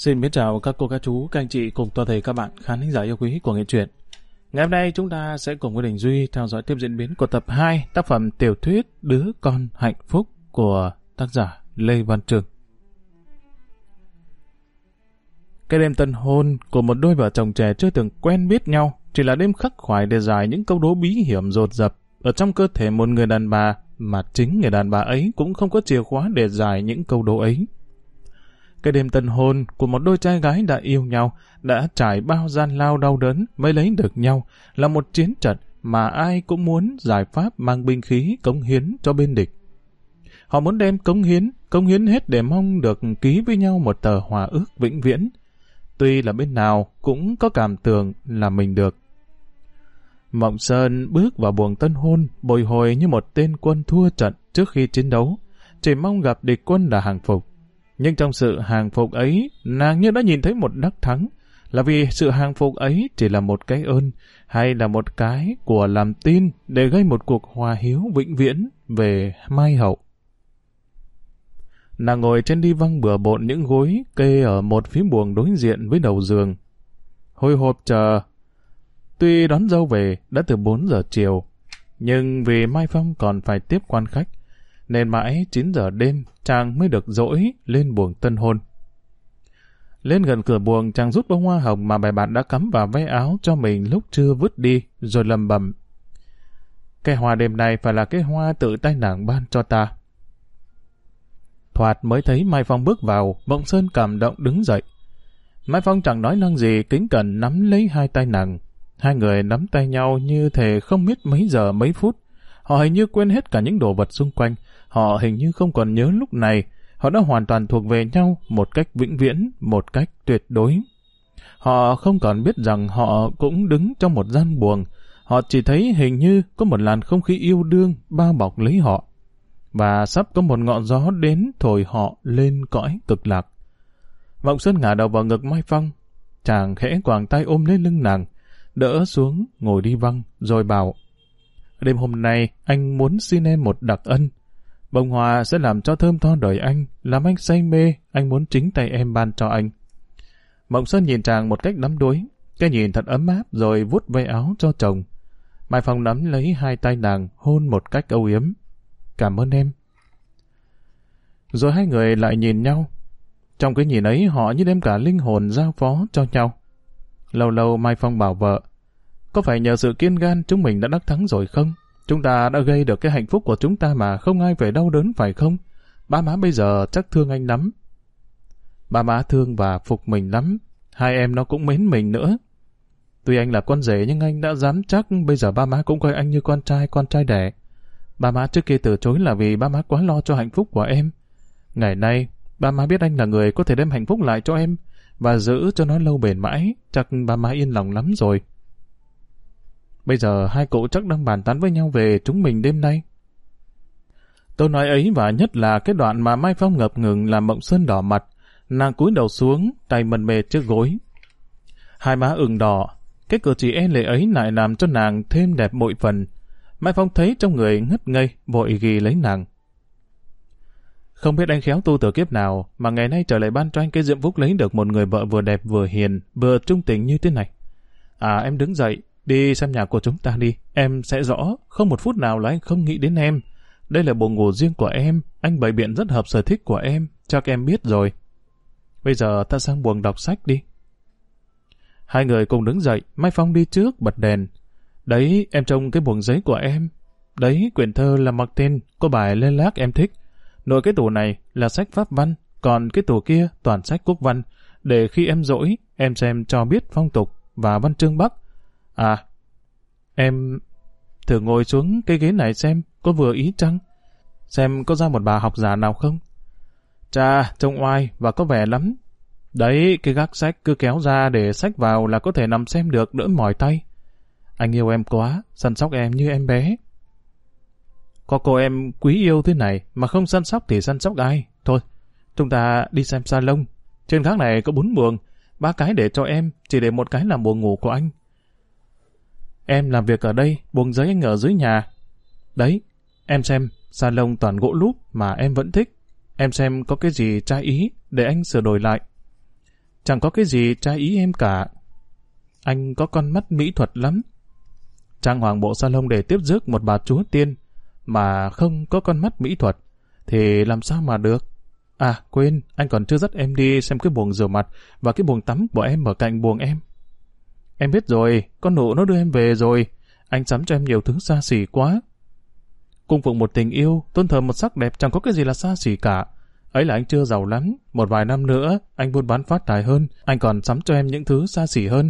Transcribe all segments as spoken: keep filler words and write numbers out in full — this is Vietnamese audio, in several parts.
Xin mến chào các cô, các chú, các anh chị cùng toàn thể các bạn khán thính giả yêu quý của Nghệ Truyện. Ngày hôm nay chúng ta sẽ cùng với Đình Duy theo dõi tiếp diễn biến của tập hai tác phẩm tiểu thuyết Đứa Con Hạnh Phúc của tác giả Lê Văn Trường. Cái đêm tân hôn của một đôi vợ chồng trẻ chưa từng quen biết nhau chỉ là đêm khắc khoải để giải những câu đố bí hiểm dồn dập ở trong cơ thể một người đàn bà, mà chính người đàn bà ấy cũng không có chìa khóa để giải những câu đố ấy. Cái đêm tân hôn của một đôi trai gái đã yêu nhau, đã trải bao gian lao đau đớn mới lấy được nhau, là một chiến trận mà ai cũng muốn giải pháp mang binh khí cống hiến cho bên địch. Họ muốn đem cống hiến, cống hiến hết để mong được ký với nhau một tờ hòa ước vĩnh viễn. Tuy là bên nào cũng có cảm tưởng là mình được. Mộng Sơn bước vào buồng tân hôn, bồi hồi như một tên quân thua trận trước khi chiến đấu, chỉ mong gặp địch quân là hàng phục. Nhưng trong sự hàng phục ấy, nàng như đã nhìn thấy một đắc thắng, là vì sự hàng phục ấy chỉ là một cái ơn, hay là một cái của làm tin để gây một cuộc hòa hiếu vĩnh viễn về mai hậu. Nàng ngồi trên đi văng bừa bộn những gối kê ở một phía buồng đối diện với đầu giường. Hồi hộp chờ. Tuy đón dâu về đã từ bốn giờ chiều, nhưng vì Mai Phong còn phải tiếp quan khách, nên mãi chín giờ đêm chàng mới được dỗi lên buồng tân hôn. Lên gần cửa buồng, chàng rút bông hoa hồng mà bài bạn đã cắm vào váy áo cho mình lúc trưa vứt đi, rồi lầm bầm: cái hoa đêm này phải là cái hoa tự tay nàng ban cho ta. Thoạt mới thấy Mai Phong bước vào, Mộng Sơn cảm động đứng dậy. Mai Phong chẳng nói năng gì, kính cẩn nắm lấy hai tay nàng. Hai người nắm tay nhau như thể không biết mấy giờ mấy phút. Họ hình như quên hết cả những đồ vật xung quanh. Họ hình như không còn nhớ lúc này. Họ đã hoàn toàn thuộc về nhau một cách vĩnh viễn, một cách tuyệt đối. Họ không còn biết rằng họ cũng đứng trong một gian buồng. Họ chỉ thấy hình như có một làn không khí yêu đương bao bọc lấy họ. Và sắp có một ngọn gió đến thổi họ lên cõi cực lạc. Mộng Sơn ngả đầu vào ngực Mai Phong. Chàng khẽ quàng tay ôm lấy lưng nàng, đỡ xuống ngồi đi văng, rồi bảo: đêm hôm nay anh muốn xin em một đặc ân. Bông hoa sẽ làm cho thơm tho đời anh, làm anh say mê, anh muốn chính tay em ban cho anh. Mộng Sơn nhìn chàng một cách đắm đuối, cái nhìn thật ấm áp, rồi vuốt váy áo cho chồng. Mai Phong nắm lấy hai tay nàng, hôn một cách âu yếm. Cảm ơn em. Rồi hai người lại nhìn nhau. Trong cái nhìn ấy họ như đem cả linh hồn giao phó cho nhau. Lâu lâu Mai Phong bảo vợ: có phải nhờ sự kiên gan chúng mình đã đắc thắng rồi không? Chúng ta đã gây được cái hạnh phúc của chúng ta mà không ai phải đau đớn phải không? Ba má bây giờ chắc thương anh lắm. Ba má thương và phục mình lắm. Hai em nó cũng mến mình nữa. Tuy anh là con rể nhưng anh đã dám chắc bây giờ ba má cũng coi anh như con trai, con trai đẻ. Ba má trước kia từ chối là vì ba má quá lo cho hạnh phúc của em. Ngày nay, ba má biết anh là người có thể đem hạnh phúc lại cho em và giữ cho nó lâu bền mãi, chắc ba má yên lòng lắm rồi. Bây giờ hai cụ chắc đang bàn tán với nhau về chúng mình đêm nay. Tôi nói ấy và nhất là cái đoạn mà Mai Phong ngập ngừng làm Mộng Sơn đỏ mặt, nàng cúi đầu xuống, tay mần mề trước gối. Hai má ửng đỏ, cái cử chỉ e lệ ấy lại làm cho nàng thêm đẹp bội phần. Mai Phong thấy trong người ngất ngây, vội ghi lấy nàng. Không biết anh khéo tu từ kiếp nào mà ngày nay trở lại ban cho anh cái diễm phúc lấy được một người vợ vừa đẹp vừa hiền, vừa trung tình như thế này. À, em đứng dậy, đi xem nhà của chúng ta đi, em sẽ rõ, không một phút nào là anh không nghĩ đến em. Đây là buồng ngủ riêng của em, anh bày biện rất hợp sở thích của em, chắc em biết rồi. Bây giờ ta sang buồng đọc sách đi. Hai người cùng đứng dậy, Mai Phong đi trước bật đèn. Đấy, em trông cái buồng giấy của em. Đấy, quyển thơ là mặc tên, có bài lê lác em thích. Nội cái tủ này là sách pháp văn, còn cái tủ kia toàn sách quốc văn, để khi em rỗi, em xem cho biết phong tục và văn chương Bắc. À, em thử ngồi xuống cái ghế này xem, có vừa ý chăng? Xem có ra một bà học giả nào không? Chà, trông oai và có vẻ lắm. Đấy, cái gác sách cứ kéo ra để sách vào là có thể nằm xem được, đỡ mỏi tay. Anh yêu em quá, săn sóc em như em bé. Có cô em quý yêu thế này mà không săn sóc thì săn sóc ai? Thôi, chúng ta đi xem salon. Trên gác này có bốn buồng, ba cái để cho em, chỉ để một cái làm buồng ngủ của anh. Em làm việc ở đây, buồng giấy anh ở dưới nhà. Đấy, em xem, salon toàn gỗ lúp mà em vẫn thích. Em xem có cái gì trái ý để anh sửa đổi lại. chẳng có cái gì trái ý em cả. Anh có con mắt mỹ thuật lắm. Trang hoàng bộ salon để tiếp rước một bà chúa tiên mà không có con mắt mỹ thuật thì làm sao mà được. À quên, anh còn chưa dắt em đi xem cái buồng rửa mặt và cái buồng tắm của em ở cạnh buồng em. Em biết rồi, con nụ nó đưa em về rồi. Anh sắm cho em nhiều thứ xa xỉ quá. Cung phụng một tình yêu, tôn thờ một sắc đẹp, chẳng có cái gì là xa xỉ cả. Ấy là anh chưa giàu lắm, một vài năm nữa anh buôn bán phát tài hơn, anh còn sắm cho em những thứ xa xỉ hơn.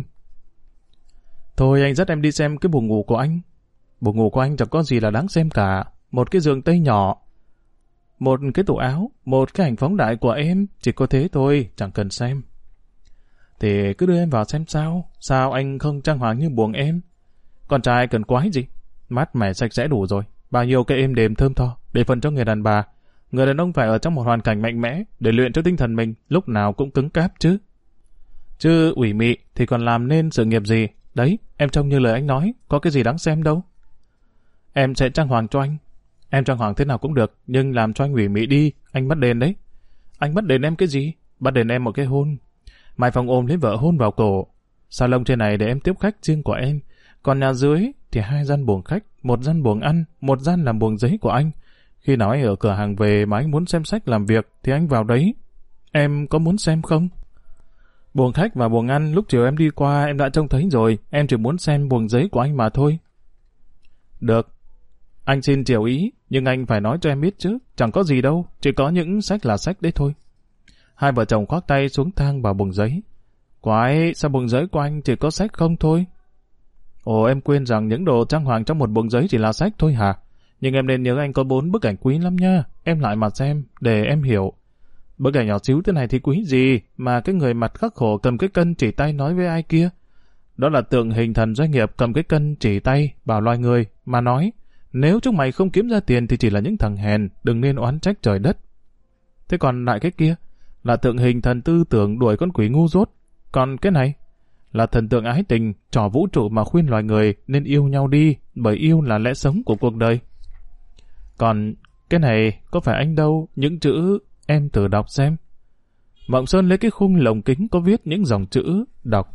Thôi anh dắt em đi xem cái buồng ngủ của anh. Buồng ngủ của anh chẳng có gì là đáng xem cả. Một cái giường tây nhỏ, một cái tủ áo, một cái ảnh phóng đại của em, chỉ có thế thôi, chẳng cần xem. Thì cứ đưa em vào xem sao, sao anh không trang hoàng như buồng em. Con trai cần quái gì, mát mẻ sạch sẽ đủ rồi, bao nhiêu cái êm đềm thơm tho, để phần cho người đàn bà. Người đàn ông phải ở trong một hoàn cảnh mạnh mẽ, để luyện cho tinh thần mình, lúc nào cũng cứng cáp chứ. Chứ ủy mị thì còn làm nên sự nghiệp gì, đấy, em trông như lời anh nói, có cái gì đáng xem đâu. Em sẽ trang hoàng cho anh. Em trang hoàng thế nào cũng được, nhưng làm cho anh ủy mị đi, anh bắt đền đấy. Anh bắt đền em cái gì? Bắt đền em một cái hôn. Mai Phong ôm lấy vợ hôn vào cổ. Salon trên này để em tiếp khách riêng của em, còn nhà dưới thì hai gian buồng khách, một gian buồng ăn, một gian làm buồng giấy của anh. Khi nào anh ở cửa hàng về mà anh muốn xem sách làm việc thì anh vào đấy. Em có muốn xem không? Buồng khách và buồng ăn lúc chiều em đi qua em đã trông thấy rồi, em chỉ muốn xem buồng giấy của anh mà thôi. Được. Anh xin chiều ý, nhưng anh phải nói cho em biết chứ, chẳng có gì đâu, chỉ có những sách là sách đấy thôi. Hai vợ chồng khoác tay xuống thang vào buồng giấy. Quái, sao buồng giấy của anh chỉ có sách không thôi? Ồ, em quên rằng những đồ trang hoàng trong một buồng giấy chỉ là sách thôi hả? Nhưng em nên nhớ anh có bốn bức ảnh quý lắm nha, em lại mà xem, để em hiểu. Bức ảnh nhỏ xíu thế này thì quý gì, mà cái người mặt khắc khổ cầm cái cân chỉ tay nói với ai kia. Đó là tượng hình thần doanh nghiệp cầm cái cân chỉ tay bảo loài người, mà nói, nếu chúng mày không kiếm ra tiền thì chỉ là những thằng hèn, đừng nên oán trách trời đất. Thế còn lại cái kia, là tượng hình thần tư tưởng đuổi con quỷ ngu dốt. Còn cái này, là thần tượng ái tình, trò vũ trụ mà khuyên loài người nên yêu nhau đi, bởi yêu là lẽ sống của cuộc đời. Còn cái này, có phải anh đâu, những chữ em thử đọc xem. Mộng Sơn lấy cái khung lồng kính có viết những dòng chữ, đọc.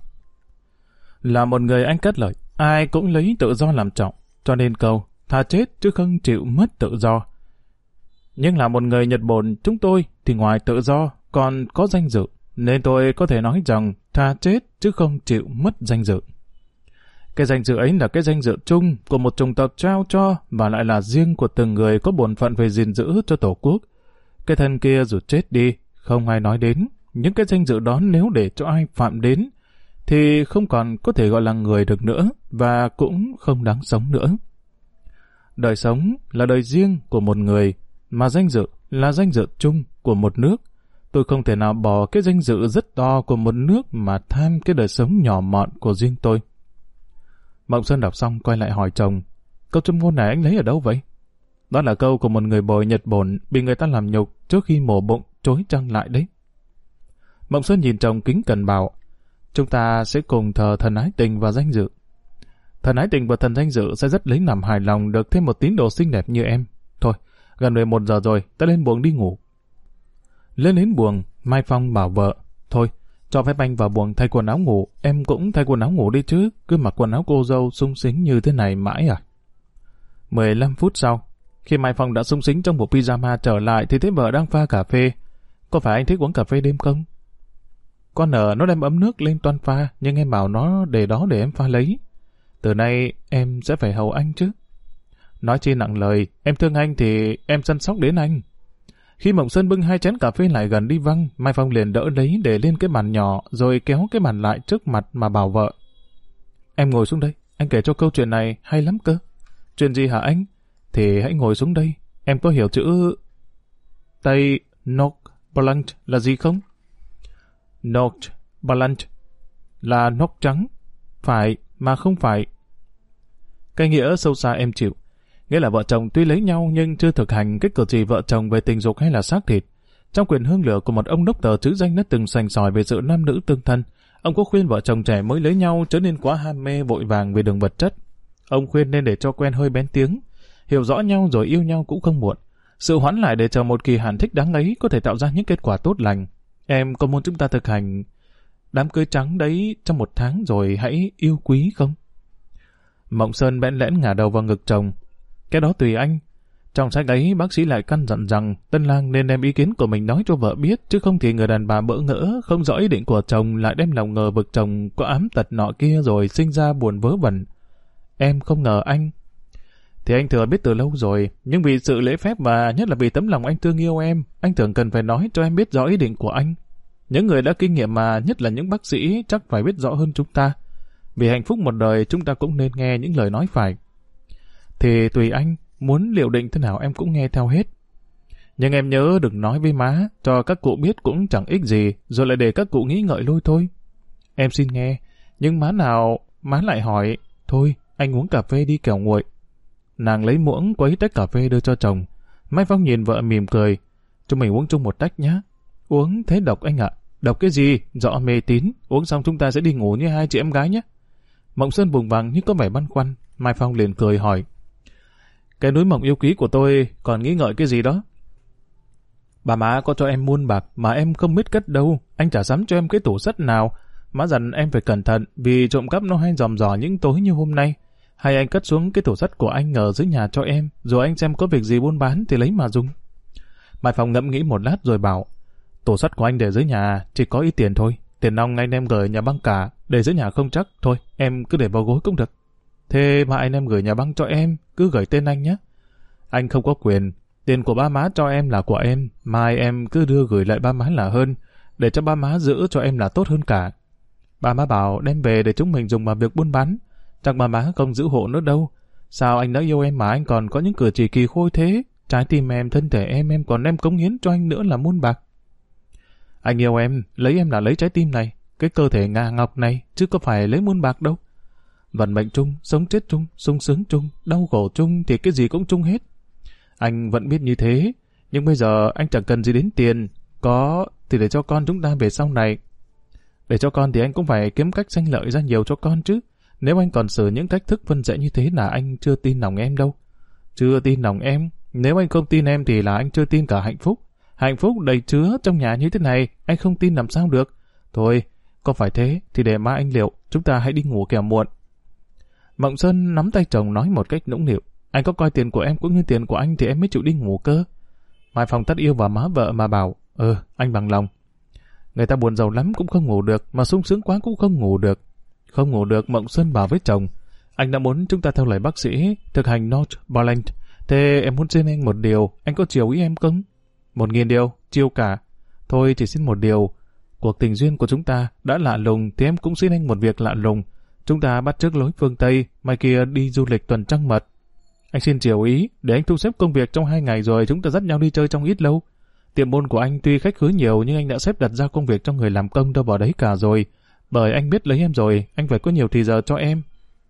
Là một người anh cất lời, ai cũng lấy tự do làm trọng, cho nên câu, thà chết chứ không chịu mất tự do. Nhưng là một người Nhật Bản chúng tôi thì ngoài tự do còn có danh dự, nên tôi có thể nói rằng thà chết chứ không chịu mất danh dự. Cái danh dự ấy là cái danh dự chung của một chủng tộc trao cho và lại là riêng của từng người có bổn phận về gìn giữ cho Tổ quốc. Cái thân kia dù chết đi, không ai nói đến. Những cái danh dự đó nếu để cho ai phạm đến thì không còn có thể gọi là người được nữa và cũng không đáng sống nữa. Đời sống là đời riêng của một người, mà danh dự là danh dự chung của một nước. Tôi không thể nào bỏ cái danh dự rất to của một nước mà tham cái đời sống nhỏ mọn của riêng tôi. Mộng Sơn đọc xong quay lại hỏi chồng, câu châm ngôn này anh lấy ở đâu vậy? Đó là câu của một người bồi Nhật Bản bị người ta làm nhục trước khi mổ bụng chối trăng lại đấy. Mộng Sơn nhìn chồng kính cẩn bảo, chúng ta sẽ cùng thờ thần ái tình và danh dự. Thần ái tình và thần danh dự sẽ rất lấy làm hài lòng được thêm một tín đồ xinh đẹp như em. Thôi, gần mười một giờ rồi, ta lên buồng đi ngủ. Lên đến buồng, Mai Phong bảo vợ, thôi, cho phép anh vào buồng thay quần áo ngủ, em cũng thay quần áo ngủ đi chứ, cứ mặc quần áo cô dâu sung sính như thế này mãi à? mười lăm phút sau, khi Mai Phong đã sung sính trong bộ pyjama trở lại thì thấy vợ đang pha cà phê. Có phải anh thích uống cà phê đêm không? Con nở nó đem ấm nước lên toan pha, nhưng em bảo nó để đó để em pha lấy. Từ nay em sẽ phải hầu anh chứ. Nói chi nặng lời, em thương anh thì em săn sóc đến anh. Khi Mộng Sơn bưng hai chén cà phê lại gần đi văng, Mai Phong liền đỡ lấy để lên cái bàn nhỏ, rồi kéo cái bàn lại trước mặt mà bảo vợ. Em ngồi xuống đây, anh kể cho câu chuyện này hay lắm cơ. Chuyện gì hả anh? Thì hãy ngồi xuống đây. Em có hiểu chữ Tây Nốt Blanc là gì không? Nốt Blanc là nốt trắng. Phải mà không phải. Cái nghĩa sâu xa em chịu. Nghĩa là vợ chồng tuy lấy nhau nhưng chưa thực hành cái cử chỉ vợ chồng về tình dục hay là xác thịt. Trong Quyền Hương Lửa của một ông đốc tờ chữ danh đã từng sành sỏi về sự nam nữ tương thân, ông có khuyên vợ chồng trẻ mới lấy nhau trở nên quá ham mê vội vàng về đường vật chất. Ông khuyên nên để cho quen hơi bén tiếng, hiểu rõ nhau rồi yêu nhau cũng không muộn. Sự hoãn lại để chờ một kỳ hạn thích đáng ấy có thể tạo ra những kết quả tốt lành. Em có muốn chúng ta thực hành đám cưới trắng đấy trong một tháng rồi hãy yêu quý không? Mộng Sơn bẽn lẽn ngả đầu vào ngực chồng. Cái đó tùy anh. Trong sách ấy bác sĩ lại căn dặn rằng tân lang nên đem ý kiến của mình nói cho vợ biết, chứ không thì người đàn bà bỡ ngỡ, không rõ ý định của chồng lại đem lòng ngờ vực chồng có ám tật nọ kia rồi sinh ra buồn vớ vẩn. Em không ngờ anh. Thì anh thừa biết từ lâu rồi, nhưng vì sự lễ phép và nhất là vì tấm lòng anh thương yêu em, anh thường cần phải nói cho em biết rõ ý định của anh. Những người đã kinh nghiệm mà, nhất là những bác sĩ, chắc phải biết rõ hơn chúng ta. Vì hạnh phúc một đời chúng ta cũng nên nghe những lời nói phải. Thì tùy anh, muốn liệu định thế nào em cũng nghe theo hết. Nhưng em nhớ đừng nói với má, cho các cụ biết cũng chẳng ích gì, rồi lại để các cụ nghĩ ngợi lôi thôi. Em xin nghe, nhưng má nào, má lại hỏi, thôi, anh uống cà phê đi kẻo nguội. Nàng lấy muỗng quấy tách cà phê đưa cho chồng. Mai Phong nhìn vợ mỉm cười, chúng mình uống chung một tách nhá. Uống thế độc anh ạ. Độc cái gì? Rõ mê tín, uống xong chúng ta sẽ đi ngủ như hai chị em gái nhé. Mộng Sơn vùng vằng như có vẻ băn khoăn. Mai Phong liền cười hỏi, cái núi mộng yêu quý của tôi còn nghĩ ngợi cái gì đó? Bà má có cho em muôn bạc mà em không biết cất đâu, anh chả sắm cho em cái tủ sắt nào. Má dặn em phải cẩn thận vì trộm cắp nó hay dòm dò những tối như hôm nay. Hay anh cất xuống cái tủ sắt của anh ở dưới nhà cho em, rồi anh xem có việc gì buôn bán thì lấy mà dùng. Mai Phong ngẫm nghĩ một lát rồi bảo, tủ sắt của anh để dưới nhà chỉ có ít tiền thôi, tiền nong anh em gửi nhà băng cả, để dưới nhà không chắc, thôi em cứ để vào gối cũng được. Thế mà anh em gửi nhà băng cho em, cứ gửi tên anh nhé. Anh không có quyền, tiền của ba má cho em là của em, mai em cứ đưa gửi lại ba má là hơn, để cho ba má giữ cho em là tốt hơn cả. Ba má bảo đem về để chúng mình dùng vào việc buôn bán, chắc ba má không giữ hộ nữa đâu. Sao anh đã yêu em mà anh còn có những cử chỉ kỳ khôi thế? Trái tim em, thân thể em, em còn đem cống hiến cho anh nữa là muôn bạc. Anh yêu em, lấy em là lấy trái tim này, cái cơ thể ngà ngọc này, chứ có phải lấy muôn bạc đâu. Vận mệnh chung, sống chết chung, sung sướng chung, đau khổ chung thì cái gì cũng chung hết. Anh vẫn biết như thế, nhưng bây giờ anh chẳng cần gì đến tiền, có thì để cho con chúng ta về sau này. Để cho con thì anh cũng phải kiếm cách sanh lợi ra nhiều cho con chứ. Nếu anh còn xử những cách thức phân rẽ như thế là anh chưa tin lòng em đâu. Chưa tin lòng em, nếu anh không tin em thì là anh chưa tin cả hạnh phúc. Hạnh phúc đầy chứa trong nhà như thế này, anh không tin làm sao được. Thôi, có phải thế thì để mai anh liệu, chúng ta hãy đi ngủ kẻo muộn. Mộng Sơn nắm tay chồng nói một cách nũng nịu, anh có coi tiền của em cũng như tiền của anh thì em mới chịu đi ngủ cơ. Mai Phong tắt yêu vào má vợ mà bảo, ừ, anh bằng lòng. Người ta buồn giàu lắm cũng không ngủ được, mà sung sướng quá cũng không ngủ được. Không ngủ được, Mộng Sơn bảo với chồng, anh đã muốn chúng ta theo lời bác sĩ, thực hành Northbalance. Thế em muốn xin anh một điều, anh có chiều ý em không? Một nghìn điều, chiều cả. Thôi chỉ xin một điều, cuộc tình duyên của chúng ta đã lạ lùng thì em cũng xin anh một việc lạ lùng. Chúng ta bắt chước lối phương Tây, mai kia đi du lịch tuần trăng mật. Anh xin chiều ý, để anh thu xếp công việc trong hai ngày rồi chúng ta dắt nhau đi chơi trong ít lâu. Tiệm môn của anh tuy khách khứa nhiều nhưng anh đã xếp đặt ra công việc cho người làm công đâu vào đấy cả rồi. Bởi anh biết lấy em rồi, anh phải có nhiều thì giờ cho em.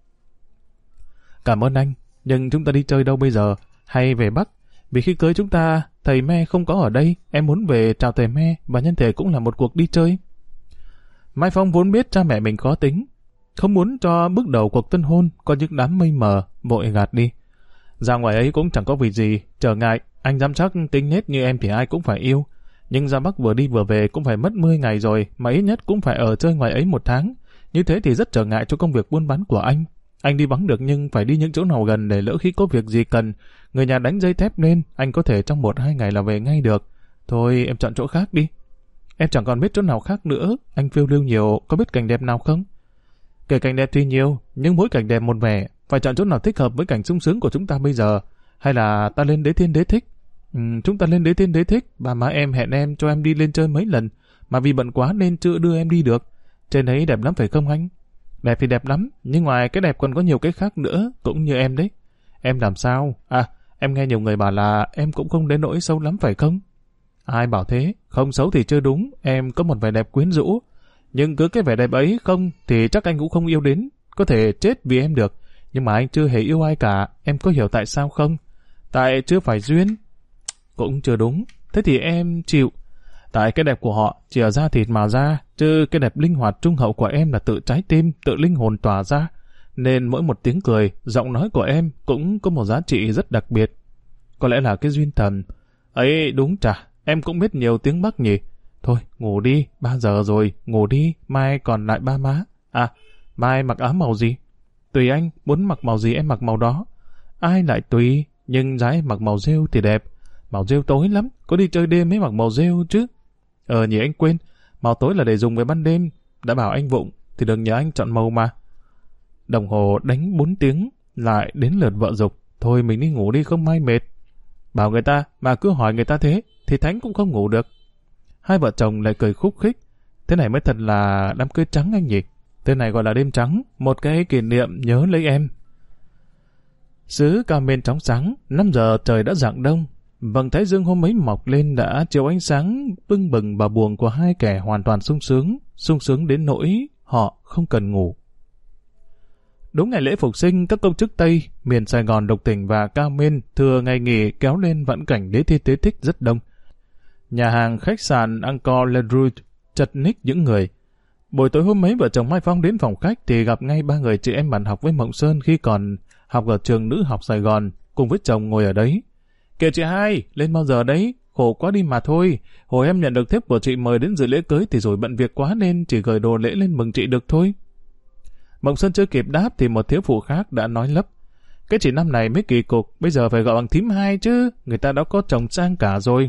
Cảm ơn anh, nhưng chúng ta đi chơi đâu bây giờ? Hay về Bắc? Vì khi cưới chúng ta, thầy Me không có ở đây, em muốn về chào thầy Me và nhân thể cũng là một cuộc đi chơi. Mai Phong vốn biết cha mẹ mình khó tính, không muốn cho bước đầu cuộc tân hôn có những đám mây mờ, vội gạt đi. Ra ngoài ấy cũng chẳng có việc gì, trở ngại, anh dám chắc tính nết như em thì ai cũng phải yêu. Nhưng ra Bắc vừa đi vừa về cũng phải mất mười ngày rồi, mà ít nhất cũng phải ở chơi ngoài ấy một tháng. Như thế thì rất trở ngại cho công việc buôn bán của anh. Anh đi vắng được nhưng phải đi những chỗ nào gần để lỡ khi có việc gì cần. Người nhà đánh dây thép lên, anh có thể trong một hai ngày là về ngay được. Thôi em chọn chỗ khác đi. Em chẳng còn biết chỗ nào khác nữa, anh phiêu lưu nhiều, có biết cảnh đẹp nào không? Kể cảnh đẹp thì nhiều, nhưng mỗi cảnh đẹp một vẻ, phải chọn chỗ nào thích hợp với cảnh sung sướng của chúng ta bây giờ. Hay là ta lên Đế Thiên Đế Thích? Ừ, chúng ta lên Đế Thiên Đế Thích, bà má em hẹn em cho em đi lên chơi mấy lần, mà vì bận quá nên chưa đưa em đi được. Trên ấy đẹp lắm phải không anh? Đẹp thì đẹp lắm, nhưng ngoài cái đẹp còn có nhiều cái khác nữa, cũng như em đấy. Em làm sao? À, em nghe nhiều người bảo là em cũng không đến nỗi xấu lắm phải không? Ai bảo thế? Không xấu thì chưa đúng, em có một vẻ đẹp quyến rũ. Nhưng cứ cái vẻ đẹp ấy không thì chắc anh cũng không yêu đến, có thể chết vì em được. Nhưng mà anh chưa hề yêu ai cả, em có hiểu tại sao không? Tại chưa phải duyên. Cũng chưa đúng, thế thì em chịu. Tại cái đẹp của họ chỉ ở da thịt mà ra, chứ cái đẹp linh hoạt trung hậu của em là tự trái tim, tự linh hồn tỏa ra. Nên mỗi một tiếng cười, giọng nói của em cũng có một giá trị rất đặc biệt. Có lẽ là cái duyên thần. Ấy đúng chả, em cũng biết nhiều tiếng Bắc nhỉ. Thôi, ngủ đi, ba giờ rồi, ngủ đi, mai còn lại ba má. À, mai mặc áo màu gì? Tùy anh, muốn mặc màu gì em mặc màu đó. Ai lại tùy, nhưng giá em mặc màu rêu thì đẹp. Màu rêu tối lắm, có đi chơi đêm mới mặc màu rêu chứ. Ờ nhỉ anh quên, màu tối là để dùng về ban đêm. Đã bảo anh vụng, thì đừng nhớ anh chọn màu mà. Đồng hồ đánh bốn tiếng, lại đến lượt vợ dục. Thôi mình đi ngủ đi không mai mệt. Bảo người ta, mà cứ hỏi người ta thế, thì Thánh cũng không ngủ được. Hai vợ chồng lại cười khúc khích. Thế này mới thật là đám cưới trắng anh nhỉ. Thế này gọi là đêm trắng, một cái kỷ niệm nhớ lấy em. Xứ cao miền trống sáng, năm giờ trời đã rạng đông. Vầng thái dương hôm ấy mọc lên đã chiếu ánh sáng bưng bừng vào buồng của hai kẻ hoàn toàn sung sướng, sung sướng đến nỗi họ không cần ngủ. Đúng ngày lễ phục sinh, các công chức Tây, miền Sài Gòn độc tỉnh và Cao Miên thừa ngày nghỉ kéo lên vãn cảnh đế thi tế thích rất đông. Nhà hàng khách sạn Angkor Le Rouge chật ních những người. Buổi tối hôm ấy vợ chồng Mai Phong đến phòng khách thì gặp ngay ba người chị em bạn học với Mộng Sơn khi còn học ở trường nữ học Sài Gòn, cùng với chồng ngồi ở đấy. Kìa chị hai, lên bao giờ đấy? Khổ quá đi mà thôi. Hồi em nhận được thiếp của chị mời đến dự lễ cưới thì rồi bận việc quá nên chỉ gửi đồ lễ lên mừng chị được thôi. Mộng Sơn chưa kịp đáp thì một thiếu phụ khác đã nói lấp. Cái chị năm này mới kỳ cục, bây giờ phải gọi bằng thím hai chứ, người ta đã có chồng sang cả rồi.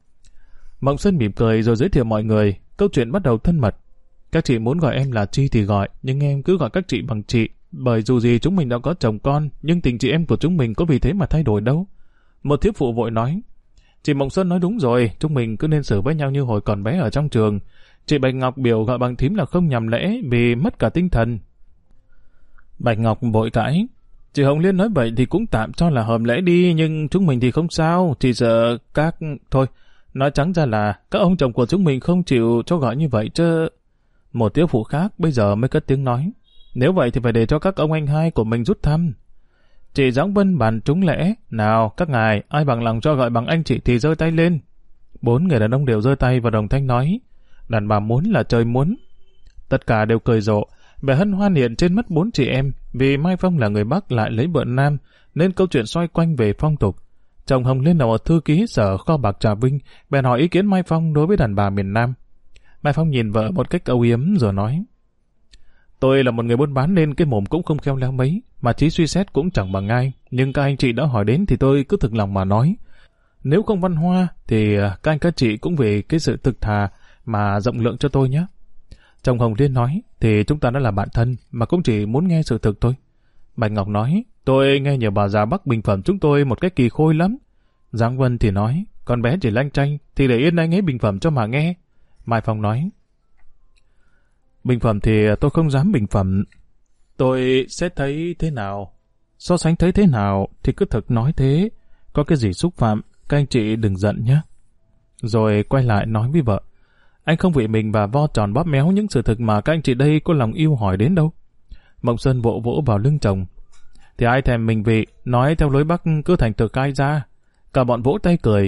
Mộng Sơn mỉm cười rồi giới thiệu mọi người, câu chuyện bắt đầu thân mật. Các chị muốn gọi em là Chi thì gọi, nhưng em cứ gọi các chị bằng chị, bởi dù gì chúng mình đã có chồng con, nhưng tình chị em của chúng mình có vì thế mà thay đổi đâu. Một thiếu phụ vội nói, chị Mộng Sơn nói đúng rồi, chúng mình cứ nên xử với nhau như hồi còn bé ở trong trường. Chị Bạch Ngọc biểu gọi bằng thím là không nhầm lẽ vì mất cả tinh thần. Bạch Ngọc vội cãi, chị Hồng Liên nói vậy thì cũng tạm cho là hợp lẽ đi, nhưng chúng mình thì không sao, chỉ sợ các... Thôi, nói trắng ra là các ông chồng của chúng mình không chịu cho gọi như vậy chứ. Một thiếu phụ khác bây giờ mới cất tiếng nói, nếu vậy thì phải để cho các ông anh hai của mình rút thăm. Chị Giáng Vân bàn trúng lẽ, nào các ngài, ai bằng lòng cho gọi bằng anh chị thì giơ tay lên. Bốn người đàn ông đều giơ tay và đồng thanh nói, đàn bà muốn là trời muốn. Tất cả đều cười rộ, vẻ hân hoan hiện trên mắt bốn chị em, vì Mai Phong là người Bắc lại lấy vợ Nam, nên câu chuyện xoay quanh về phong tục. Chồng Hồng Liên là một thư ký sở kho bạc Trà Vinh, bèn hỏi ý kiến Mai Phong đối với đàn bà miền Nam. Mai Phong nhìn vợ một cách âu yếm rồi nói, tôi là một người buôn bán nên cái mồm cũng không khéo léo mấy, mà trí suy xét cũng chẳng bằng ai, nhưng các anh chị đã hỏi đến thì tôi cứ thực lòng mà nói. Nếu không văn hoa thì các anh các chị cũng vì cái sự thực thà mà rộng lượng cho tôi nhé. Chồng Hồng Liên nói, thì chúng ta đã là bạn thân, mà cũng chỉ muốn nghe sự thực thôi. Bạch Ngọc nói, tôi nghe nhiều bà già Bắc bình phẩm chúng tôi một cách kỳ khôi lắm. Giáng Vân thì nói, con bé chỉ lanh chanh, thì để yên anh ấy bình phẩm cho mà nghe. Mai Phong nói, bình phẩm thì tôi không dám bình phẩm. Tôi sẽ thấy thế nào, so sánh thấy thế nào thì cứ thực nói thế. Có cái gì xúc phạm, các anh chị đừng giận nhé. Rồi quay lại nói với vợ, anh không vì mình và vo tròn bóp méo những sự thực mà các anh chị đây có lòng yêu hỏi đến đâu. Mộng Sơn vỗ vỗ vào lưng chồng, thì ai thèm mình vị, nói theo lối Bắc cứ thành thực cai ra. Cả bọn vỗ tay cười.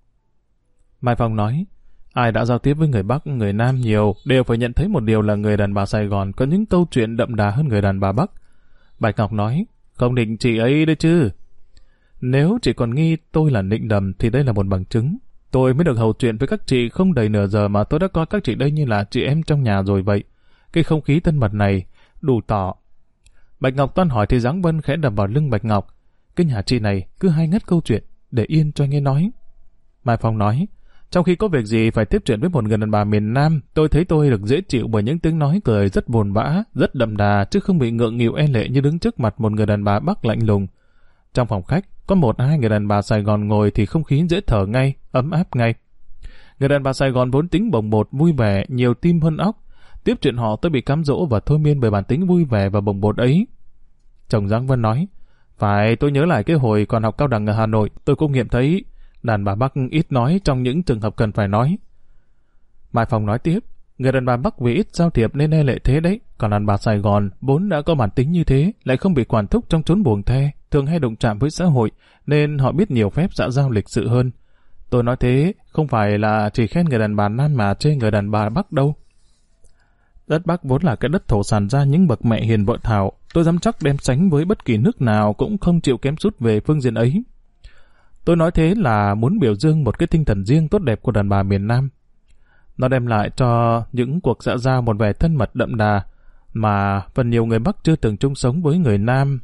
Mai Phong nói, ai đã giao tiếp với người Bắc, người Nam nhiều, đều phải nhận thấy một điều là người đàn bà Sài Gòn có những câu chuyện đậm đà hơn người đàn bà Bắc. Bạch Ngọc nói, không định chị ấy đấy chứ. Nếu chị còn nghi tôi là nịnh đầm thì đây là một bằng chứng. Tôi mới được hầu chuyện với các chị không đầy nửa giờ mà tôi đã coi các chị đây như là chị em trong nhà rồi vậy. Cái không khí thân mật này đủ tỏ. Bạch Ngọc toan hỏi thì Giáng Vân khẽ đập vào lưng Bạch Ngọc. Cái nhà chị này cứ hay ngắt câu chuyện, để yên cho anh ấy nói. Mai Phong nói, trong khi có việc gì phải tiếp chuyện với một người đàn bà miền Nam, tôi thấy tôi được dễ chịu bởi những tiếng nói cười rất buồn bã, rất đậm đà, chứ không bị ngượng nghịu e lệ như đứng trước mặt một người đàn bà Bắc lạnh lùng. Trong phòng khách, có một hai người đàn bà Sài Gòn ngồi thì không khí dễ thở ngay, ấm áp ngay. Người đàn bà Sài Gòn vốn tính bồng bột, vui vẻ, nhiều tim hơn óc. Tiếp chuyện họ tôi bị cám dỗ và thôi miên bởi bản tính vui vẻ và bồng bột ấy. Chồng Giáng Vân nói, phải, tôi nhớ lại cái hồi còn học cao đẳng ở Hà Nội, tôi cũng nghiệm thấy đàn bà Bắc ít nói trong những trường hợp cần phải nói. Mai Phong nói tiếp, người đàn bà Bắc vì ít giao thiệp nên e lệ thế đấy, còn đàn bà Sài Gòn vốn đã có bản tính như thế, lại không bị quản thúc trong chốn buồng the, thường hay đụng chạm với xã hội, nên họ biết nhiều phép xã giao lịch sự hơn. Tôi nói thế không phải là chỉ khen người đàn bà Nam mà chê người đàn bà Bắc đâu. Đất Bắc vốn là cái đất thổ sản ra những bậc mẹ hiền vợ thảo, tôi dám chắc đem sánh với bất kỳ nước nào cũng không chịu kém sút về phương diện ấy. Tôi nói thế là muốn biểu dương một cái tinh thần riêng tốt đẹp của đàn bà miền Nam. Nó đem lại cho những cuộc xã giao một vẻ thân mật đậm đà mà phần nhiều người Bắc chưa từng chung sống với người Nam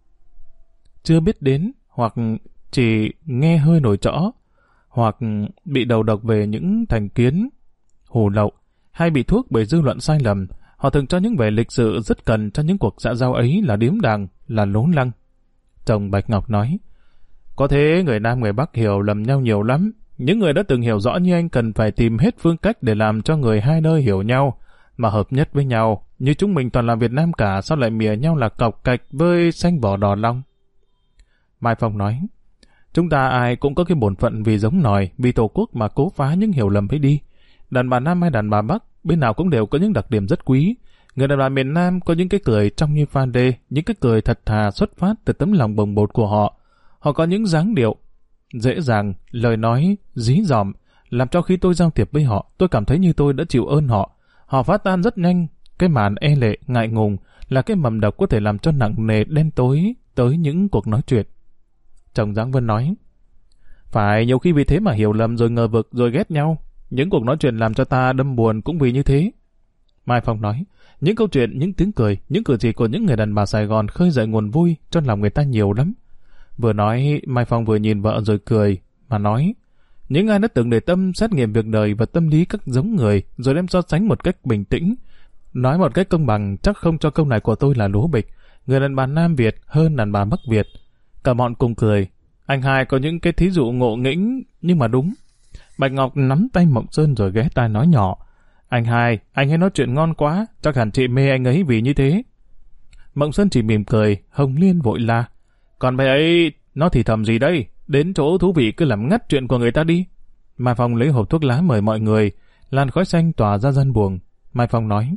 chưa biết đến, hoặc chỉ nghe hơi nổi trõ, hoặc bị đầu độc về những thành kiến hù lậu, hay bị thuốc bởi dư luận sai lầm. Họ thường cho những vẻ lịch sự rất cần cho những cuộc xã giao ấy là điếm đàng, là lố lăng. Chồng Bạch Ngọc nói, có thế người Nam người Bắc hiểu lầm nhau nhiều lắm. Những người đã từng hiểu rõ như anh cần phải tìm hết phương cách để làm cho người hai nơi hiểu nhau, mà hợp nhất với nhau. Như chúng mình toàn là Việt Nam cả, sao lại mỉa nhau là cọc cạch với xanh vỏ đỏ long. Mai Phong nói, chúng ta ai cũng có cái bổn phận vì giống nòi, vì tổ quốc mà cố phá những hiểu lầm ấy đi. Đàn bà Nam hay đàn bà Bắc, bên nào cũng đều có những đặc điểm rất quý. Người đàn bà miền Nam có những cái cười trong như pha đê, những cái cười thật thà xuất phát từ tấm lòng bồng bột của họ. Họ có những dáng điệu dễ dàng, lời nói dí dỏm, làm cho khi tôi giao thiệp với họ, tôi cảm thấy như tôi đã chịu ơn họ. Họ phá tan rất nhanh cái màn e lệ, ngại ngùng, là cái mầm độc có thể làm cho nặng nề đen tối tới những cuộc nói chuyện. Chồng Giáng Vân nói, phải, nhiều khi vì thế mà hiểu lầm rồi ngờ vực rồi ghét nhau. Những cuộc nói chuyện làm cho ta đâm buồn cũng vì như thế. Mai Phong nói, những câu chuyện, những tiếng cười, những cử chỉ của những người đàn bà Sài Gòn khơi dậy nguồn vui trong lòng người ta nhiều lắm. Vừa nói, Mai Phong vừa nhìn vợ rồi cười, mà nói, những ai đã từng để tâm xét nghiệm việc đời và tâm lý các giống người, rồi đem so sánh một cách bình tĩnh, nói một cách công bằng, chắc không cho câu này của tôi là lố bịch. Người đàn bà Nam Việt hơn đàn bà Bắc Việt. Cả bọn cùng cười. Anh hai có những cái thí dụ ngộ nghĩnh, nhưng mà đúng. Bạch Ngọc nắm tay Mộng Sơn rồi ghé tai nói nhỏ, anh hai, anh ấy nói chuyện ngon quá, chắc hẳn chị mê anh ấy vì như thế. Mộng Sơn chỉ mỉm cười, Hồng Liên vội la, còn bé ấy, nó thì thầm gì đây, đến chỗ thú vị cứ làm ngắt chuyện của người ta đi. Mai Phong lấy hộp thuốc lá mời mọi người, làn khói xanh tỏa ra gian buồng. Mai Phong nói,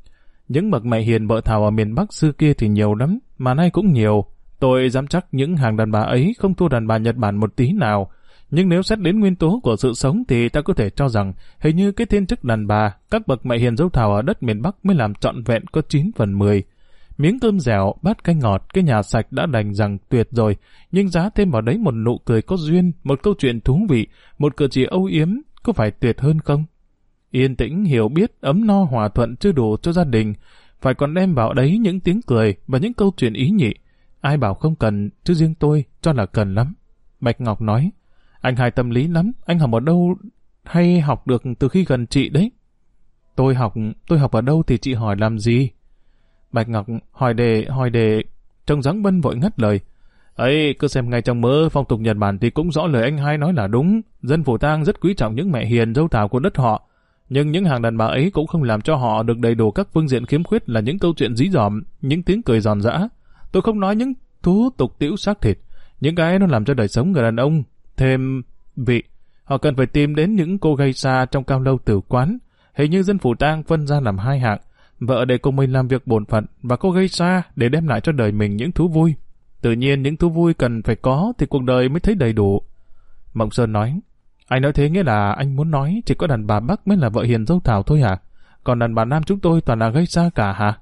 những bậc mẹ hiền vợ Thảo ở miền Bắc xưa kia thì nhiều lắm, mà nay cũng nhiều. Tôi dám chắc những hàng đàn bà ấy không thua đàn bà Nhật Bản một tí nào. Nhưng nếu xét đến nguyên tố của sự sống thì ta có thể cho rằng hình như cái thiên chức đàn bà, các bậc mẹ hiền dâu Thảo ở đất miền Bắc mới làm trọn vẹn có chín phần mười. Miếng cơm dẻo, bát canh ngọt, cái nhà sạch đã đành rằng tuyệt rồi, nhưng giá thêm vào đấy một nụ cười có duyên, một câu chuyện thú vị, một cử chỉ âu yếm, có phải tuyệt hơn không? Yên tĩnh, hiểu biết, ấm no hòa thuận chưa đủ cho gia đình, phải còn đem vào đấy những tiếng cười và những câu chuyện ý nhị. Ai bảo không cần, chứ riêng tôi cho là cần lắm. Bạch Ngọc nói, anh hai tâm lý lắm, anh học ở đâu hay học được từ khi gần chị đấy? Tôi học, tôi học ở đâu thì chị hỏi làm gì? Bạch Ngọc hỏi đề, hỏi đề, trông Giáng Vân vội ngắt lời. Ấy, cứ xem ngay trong mơ phong tục Nhật Bản thì cũng rõ lời anh hai nói là đúng. Dân Phủ Tang rất quý trọng những mẹ hiền dâu Thảo của đất họ. Nhưng những hàng đàn bà ấy cũng không làm cho họ được đầy đủ các phương diện khiếm khuyết là những câu chuyện dí dỏm, những tiếng cười giòn giã. Tôi không nói những thú tục tĩu xác thịt, những cái nó làm cho đời sống người đàn ông thêm vị. Họ cần phải tìm đến những cô gây xa trong cao lâu tử quán. Hình như Dân Phủ Tang phân ra làm hai hạng, vợ để cùng mình làm việc bổn phận và cô gây xa để đem lại cho đời mình những thú vui. Tự nhiên những thú vui cần phải có thì cuộc đời mới thấy đầy đủ. Mộng Sơn nói, anh nói thế nghĩa là anh muốn nói chỉ có đàn bà Bắc mới là vợ hiền dâu Thảo thôi hả? Còn đàn bà Nam chúng tôi toàn là gây xa cả hả?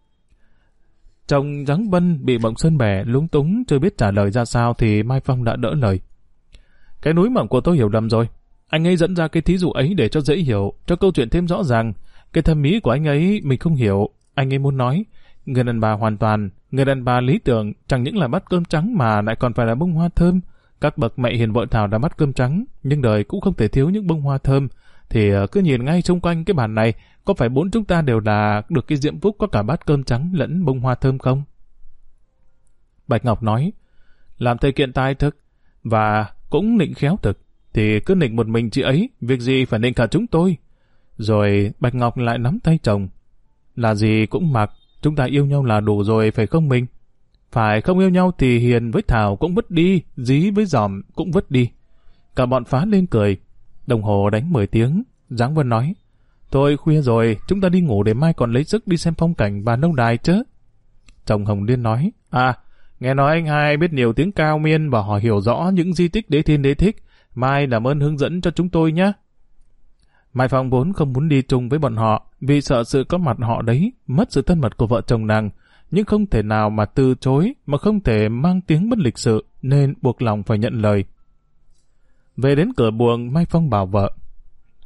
Chồng Giáng Vân bị Mộng Sơn bẻ lúng túng chưa biết trả lời ra sao thì Mai Phong đã đỡ lời. Cái núi mộng của tôi hiểu lầm rồi. Anh ấy dẫn ra cái thí dụ ấy để cho dễ hiểu, cho câu chuyện thêm rõ ràng. Cái thâm ý của anh ấy mình không hiểu. Anh ấy muốn nói, người đàn bà hoàn toàn, người đàn bà lý tưởng chẳng những là bát cơm trắng mà lại còn phải là bông hoa thơm. Các bậc mẹ hiền vợ Thảo đã bát cơm trắng, nhưng đời cũng không thể thiếu những bông hoa thơm. Thì cứ nhìn ngay xung quanh cái bàn này, có phải bốn chúng ta đều là được cái diễm phúc có cả bát cơm trắng lẫn bông hoa thơm không? Bạch Ngọc nói, làm thầy kiện tai thực, và cũng nịnh khéo thực, thì cứ nịnh một mình chị ấy, việc gì phải nịnh cả chúng tôi. Rồi Bạch Ngọc lại nắm tay chồng. Là gì cũng mặc, chúng ta yêu nhau là đủ rồi phải không mình? Phải không yêu nhau thì hiền với Thảo cũng vứt đi, dí với giòm cũng vứt đi. Cả bọn phá lên cười. Đồng hồ đánh mười tiếng, Giáng Vân nói, thôi khuya rồi, chúng ta đi ngủ để mai còn lấy sức đi xem phong cảnh và nông đài chứ. Chồng Hồng Liên nói, à, nghe nói anh hai biết nhiều tiếng Cao Miên và họ hiểu rõ những di tích đế thiên đế thích, mai làm ơn hướng dẫn cho chúng tôi nhé. Mai Phong vốn không muốn đi chung với bọn họ, vì sợ sự có mặt họ đấy, mất sự thân mật của vợ chồng nàng, nhưng không thể nào mà từ chối, mà không thể mang tiếng bất lịch sự, nên buộc lòng phải nhận lời. Về đến cửa buồng, Mai Phong bảo vợ,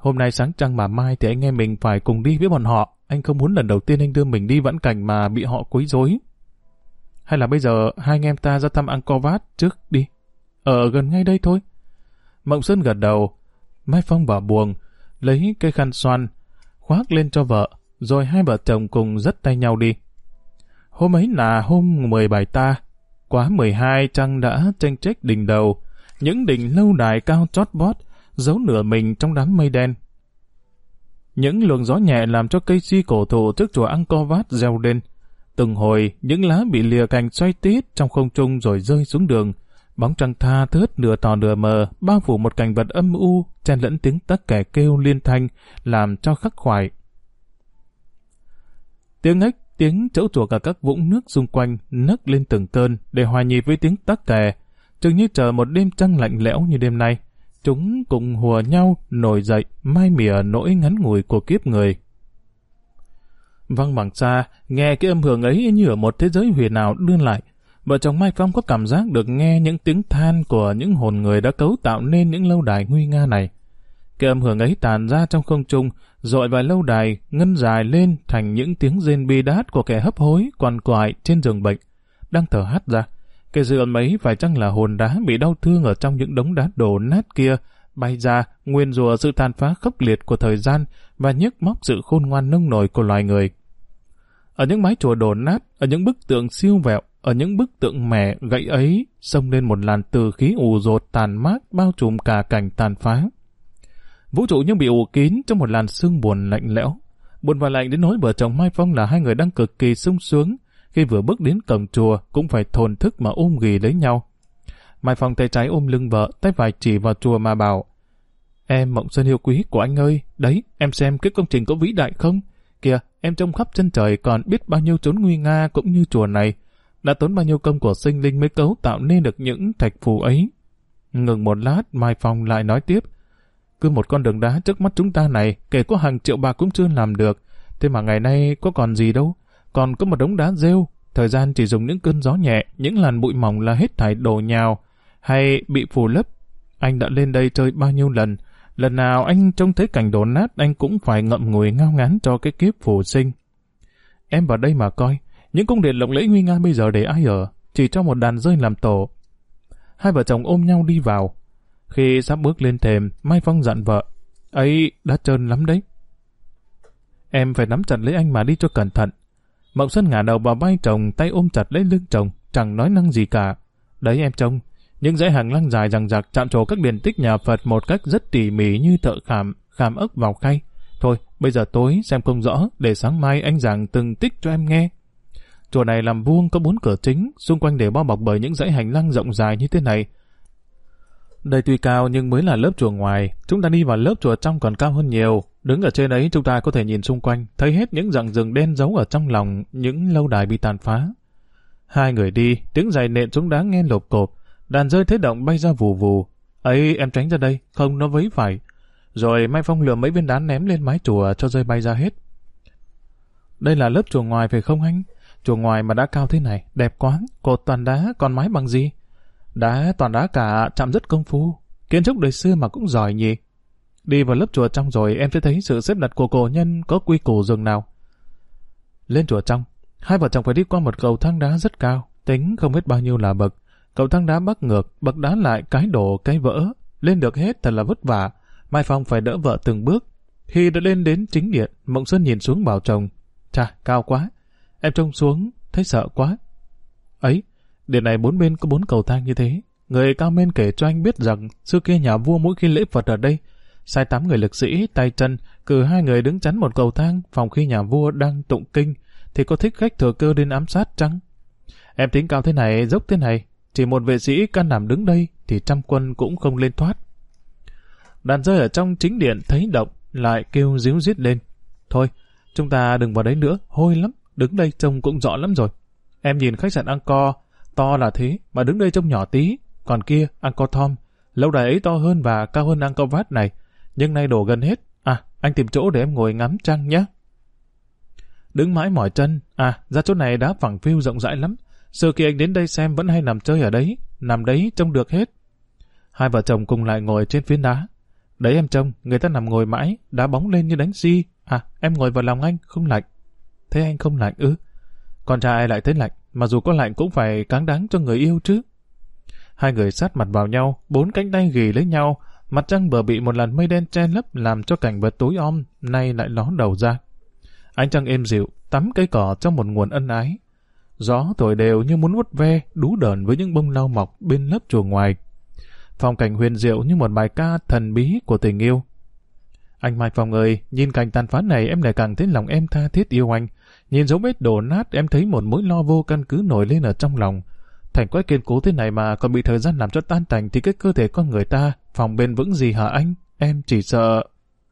Hôm nay sáng trăng mà mai thì anh em mình phải cùng đi với bọn họ. Anh không muốn lần đầu tiên anh đưa mình đi Vãn Cảnh mà bị họ quấy rối. Hay là bây giờ hai anh em ta ra thăm Angkor Wat trước đi. Ở gần ngay đây thôi. Mộng Sơn gật đầu. Mai Phong vào buồng, lấy cây khăn xoăn, khoác lên cho vợ, rồi hai vợ chồng cùng dắt tay nhau đi. Hôm ấy là hôm mười bảy ta, quá mười hai trăng đã chênh chếch đỉnh đầu, những đỉnh lâu đài cao chót vót, giấu nửa mình trong đám mây đen. Những luồng gió nhẹ làm cho cây si cổ thụ trước chùa Angkor Wat reo lên. Từng hồi, những lá bị lìa cành xoay tít trong không trung rồi rơi xuống đường. Bóng trăng tha thướt nửa tỏ nửa mờ, bao phủ một cảnh vật âm u, chen lẫn tiếng tắc kè kêu liên thanh, làm cho khắc khoải. Tiếng ếch, tiếng trẫu chùa cả các vũng nước xung quanh nấc lên từng cơn để hòa nhịp với tiếng tắc kè, chừng như chờ một đêm trăng lạnh lẽo như đêm nay. Chúng cùng hùa nhau nổi dậy, mai mỉa nỗi ngắn ngủi của kiếp người. Văng bằng xa, nghe cái âm hưởng ấy như ở một thế giới huyền ảo đưa lại. Vợ chồng Mai Phong có cảm giác được nghe những tiếng than của những hồn người đã cấu tạo nên những lâu đài nguy nga này. Cái âm hưởng ấy tàn ra trong không trung, dội vài lâu đài ngân dài lên thành những tiếng rên bi đát của kẻ hấp hối quằn quại trên giường bệnh, đang thở hắt ra. Cái dựa ấy phải chăng là hồn đá bị đau thương ở trong những đống đá đổ nát kia, bay ra, nguyên rùa sự tàn phá khốc liệt của thời gian và nhức móc sự khôn ngoan nông nổi của loài người. Ở những mái chùa đổ nát, ở những bức tượng siêu vẹo, ở những bức tượng mẻ gãy ấy, xông lên một làn từ khí ù dột tàn mát bao trùm cả cảnh tàn phá. Vũ trụ như bị ù kín trong một làn sương buồn lạnh lẽo. Buồn và lạnh đến nỗi vợ chồng Mai Phong là hai người đang cực kỳ sung sướng, khi vừa bước đến cổng chùa cũng phải thồn thức mà ôm ghì lấy nhau. Mai Phong tay trái ôm lưng vợ, tay phải chỉ vào chùa mà bảo: Em Mộng Sơn yêu quý của anh ơi, đấy, em xem cái công trình có vĩ đại không? Kìa, em trông khắp chân trời còn biết bao nhiêu chốn nguy nga cũng như chùa này. Đã tốn bao nhiêu công của sinh linh mới cấu tạo nên được những thạch phù ấy. Ngừng một lát, Mai Phong lại nói tiếp: Cứ một con đường đá trước mắt chúng ta này, kể có hàng triệu bạc cũng chưa làm được. Thế mà ngày nay có còn gì đâu, còn có một đống đá rêu. Thời gian chỉ dùng những cơn gió nhẹ, những làn bụi mỏng là hết thảy đổ nhào, hay bị phủ lấp. Anh đã lên đây chơi bao nhiêu lần, lần nào anh trông thấy cảnh đổ nát anh cũng phải ngậm ngùi ngao ngán cho cái kiếp phù sinh. Em vào đây mà coi, những cung điện lộng lẫy nguy nga bây giờ để ai ở, chỉ cho một đàn rơi làm tổ. Hai vợ chồng ôm nhau đi vào. Khi sắp bước lên thềm, Mai Phong dặn vợ: Ấy, đã trơn lắm đấy. Em phải nắm chặt lấy anh mà đi cho cẩn thận. Mộng Sơn ngả đầu vào vai chồng, tay ôm chặt lấy lưng chồng, chẳng nói năng gì cả. Đấy em trông, những dãy hàng lăng dài dằng dặc chạm trổ các điển tích nhà Phật một cách rất tỉ mỉ như thợ khảm, khảm ốc vào khay. Thôi, bây giờ tối xem không rõ, để sáng mai anh giảng từng tích cho em nghe. Chùa này làm vuông có bốn cửa chính, xung quanh đều bao bọc bởi những dãy hành lang rộng dài như thế này. Đây tuy cao nhưng mới là lớp chùa ngoài, chúng ta đi vào lớp chùa trong còn cao hơn nhiều. Đứng ở trên ấy chúng ta có thể nhìn xung quanh, thấy hết những rặng rừng đen giấu ở trong lòng những lâu đài bị tàn phá. Hai người đi, tiếng giày nện xuống đá nghe lộp cộp, đàn rơi thế động bay ra vù vù. Ấy, em tránh ra đây, không nó vấy phải. Rồi Mai Phong lừa mấy viên đá ném lên mái chùa cho rơi bay ra hết. Đây là lớp chùa ngoài phải không anh? Chùa ngoài mà đã cao thế này, đẹp quá, cột toàn đá, còn mái bằng gì? Đá toàn đá cả, chạm rất công phu. Kiến trúc đời xưa mà cũng giỏi nhỉ. Đi vào lớp chùa trong rồi em sẽ thấy sự xếp đặt của cổ nhân có quy củ rừng nào. Lên chùa trong, hai vợ chồng phải đi qua một cầu thang đá rất cao, tính không biết bao nhiêu là bậc. Cầu thang đá bắc ngược, bậc đá lại cái đổ cái vỡ, lên được hết thật là vất vả. Mai Phong phải đỡ vợ từng bước. Khi đã lên đến chính điện, Mộng Sơn nhìn xuống bảo chồng: Chà, cao quá. Em trông xuống, thấy sợ quá. Ấy, điện này bốn bên có bốn cầu thang như thế. Người cao men kể cho anh biết rằng xưa kia nhà vua mỗi khi lễ Phật ở đây, sai tám người lực sĩ tay chân cử hai người đứng chắn một cầu thang, phòng khi nhà vua đang tụng kinh thì có thích khách thừa cơ đến ám sát chăng? Em tính cao thế này, dốc thế này, chỉ một vệ sĩ can đảm đứng đây thì trăm quân cũng không lên thoát. Đàn rơi ở trong chính điện thấy động lại kêu ríu rít lên: Thôi, chúng ta đừng vào đấy nữa, hôi lắm, đứng đây trông cũng rõ lắm rồi. Em nhìn khách sạn Angkor to là thế mà đứng đây trông nhỏ tí, còn kia Angkor Thom, lâu đài ấy to hơn và cao hơn Angkor Wat này, nhưng nay đổ gần hết. À, anh tìm chỗ để em ngồi ngắm trăng nhé. Đứng mãi mỏi chân, à, ra chỗ này đá phẳng phiu rộng rãi lắm. Xưa khi anh đến đây xem vẫn hay nằm chơi ở đấy, nằm đấy trông được hết. Hai vợ chồng cùng lại ngồi trên phiến đá. Đấy em trông, người ta nằm ngồi mãi, đá bóng lên như đánh si. À, em ngồi vào lòng anh, không lạnh. Thế anh không lạnh ư? Con trai ai lại thấy lạnh, mà dù có lạnh cũng phải cáng đáng cho người yêu chứ. Hai người sát mặt vào nhau, bốn cánh tay ghì lấy nhau, mặt trăng vừa bị một làn mây đen che lấp làm cho cảnh vật tối om, nay lại ló đầu ra. Ánh trăng êm dịu, tắm cây cỏ trong một nguồn ân ái. Gió thổi đều như muốn vuốt ve, đú đờn với những bông lau mọc bên lớp chùa ngoài. Phong cảnh huyền diệu như một bài ca thần bí của tình yêu. Anh Mai Phong ơi, nhìn cảnh tàn phá này em lại càng thấy lòng em tha thiết yêu anh. Nhìn dấu vết đổ nát em thấy một mối lo vô căn cứ nổi lên ở trong lòng. Thành quách kiên cố thế này mà còn bị thời gian làm cho tan tành thì cái cơ thể con người ta phòng bền vững gì hả anh? Em chỉ sợ...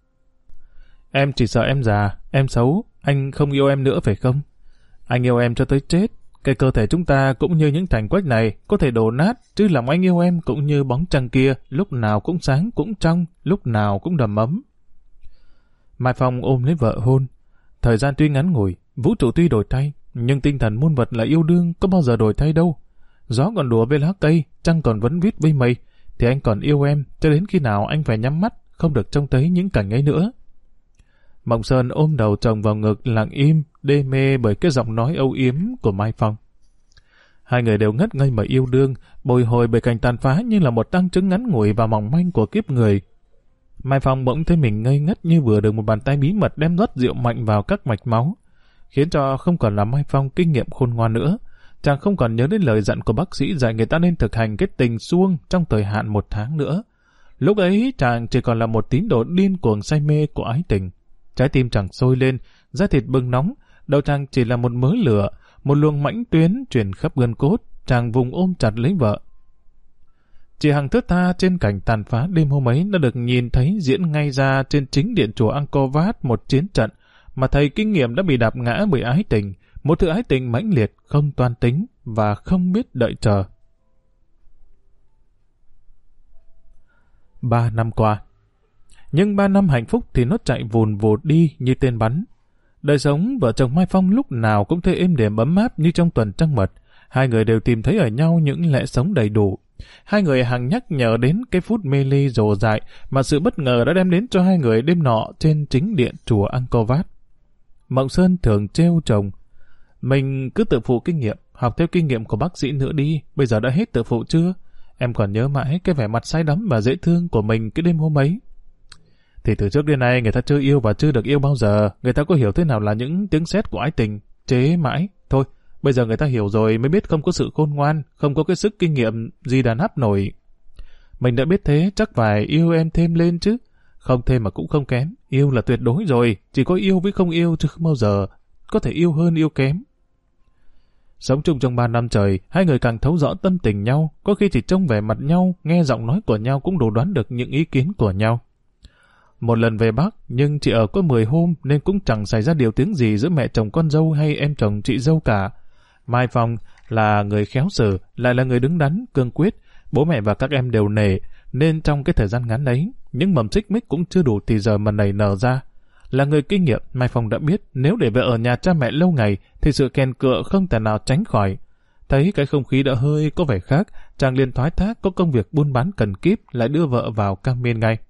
Em chỉ sợ em già, em xấu, anh không yêu em nữa phải không? Anh yêu em cho tới chết. Cái cơ thể chúng ta cũng như những thành quách này có thể đổ nát, chứ lòng anh yêu em cũng như bóng trăng kia, lúc nào cũng sáng cũng trong, lúc nào cũng đầm ấm. Mai Phong ôm lấy vợ hôn. Thời gian tuy ngắn ngủi, vũ trụ tuy đổi thay, nhưng tinh thần muôn vật là yêu đương có bao giờ đổi thay đâu. Gió còn đùa với lá cây, trăng còn vấn vít với mây, thì anh còn yêu em cho đến khi nào anh phải nhắm mắt, không được trông thấy những cảnh ấy nữa. Mộng Sơn ôm đầu chồng vào ngực lặng im, đê mê bởi cái giọng nói âu yếm của Mai Phong. Hai người đều ngất ngây mà yêu đương, bồi hồi bởi cảnh tàn phá như là một tăng chứng ngắn ngủi và mỏng manh của kiếp người. Mai Phong bỗng thấy mình ngây ngất như vừa được một bàn tay bí mật đem rót rượu mạnh vào các mạch máu, khiến cho không còn là Mai Phong kinh nghiệm khôn ngoan nữa. Chàng không còn nhớ đến lời dặn của bác sĩ dạy người ta nên thực hành cái tình suông trong thời hạn một tháng nữa. Lúc ấy chàng chỉ còn là một tín đồ điên cuồng say mê của ái tình. Trái tim chàng sôi lên, da thịt bừng nóng, đầu chàng chỉ là một mớ lửa, một luồng mãnh tuyến truyền khắp gân cốt. Chàng vùng ôm chặt lấy vợ. Chị Hằng thướt tha trên cảnh tàn phá đêm hôm ấy đã được nhìn thấy diễn ngay ra trên chính điện chùa Angkor Wat một chiến trận mà thầy kinh nghiệm đã bị đạp ngã bởi ái tình, một thứ ái tình mãnh liệt, không toan tính và không biết đợi chờ. Ba năm qua. Nhưng ba năm hạnh phúc thì nó chạy vùn vụt đi như tên bắn. Đời sống vợ chồng Mai Phong lúc nào cũng thấy êm đềm ấm áp như trong tuần trăng mật. Hai người đều tìm thấy ở nhau những lẽ sống đầy đủ. Hai người hằng nhắc nhở đến cái phút mê ly dồ dại mà sự bất ngờ đã đem đến cho hai người đêm nọ trên chính điện chùa Angkor Wat. Mộng Sơn thường trêu chồng: mình cứ tự phụ kinh nghiệm, học theo kinh nghiệm của bác sĩ nữa đi, bây giờ đã hết tự phụ chưa? Em còn nhớ mãi cái vẻ mặt say đắm và dễ thương của mình cái đêm hôm ấy. Thì từ trước đến nay người ta chưa yêu và chưa được yêu bao giờ, người ta có hiểu thế nào là những tiếng sét của ái tình, chế mãi. Thôi, bây giờ người ta hiểu rồi mới biết không có sự khôn ngoan, không có cái sức kinh nghiệm gì đàn áp nổi. Mình đã biết thế chắc phải yêu em thêm lên chứ. Không thêm mà cũng không kém, yêu là tuyệt đối rồi, chỉ có yêu với không yêu chứ không bao giờ có thể yêu hơn yêu kém. Sống chung trong ba năm trời, hai người càng thấu rõ tâm tình nhau, có khi chỉ trông vẻ mặt nhau, nghe giọng nói của nhau cũng đủ đoán được những ý kiến của nhau. Một lần về Bắc, nhưng chỉ ở có mười hôm nên cũng chẳng xảy ra điều tiếng gì giữa mẹ chồng con dâu hay em chồng chị dâu cả. Mai Phong là người khéo xử, lại là người đứng đắn, cương quyết, bố mẹ và các em đều nể, nên trong cái thời gian ngắn ấy, những mầm xích mích cũng chưa đủ thì giờ mà nảy nở ra. Là người kinh nghiệm, Mai Phong đã biết nếu để vợ ở nhà cha mẹ lâu ngày thì sự kèn cựa không thể nào tránh khỏi. Thấy cái không khí đã hơi có vẻ khác, chàng liền thoái thác có công việc buôn bán cần kíp lại đưa vợ vào cam miên ngay.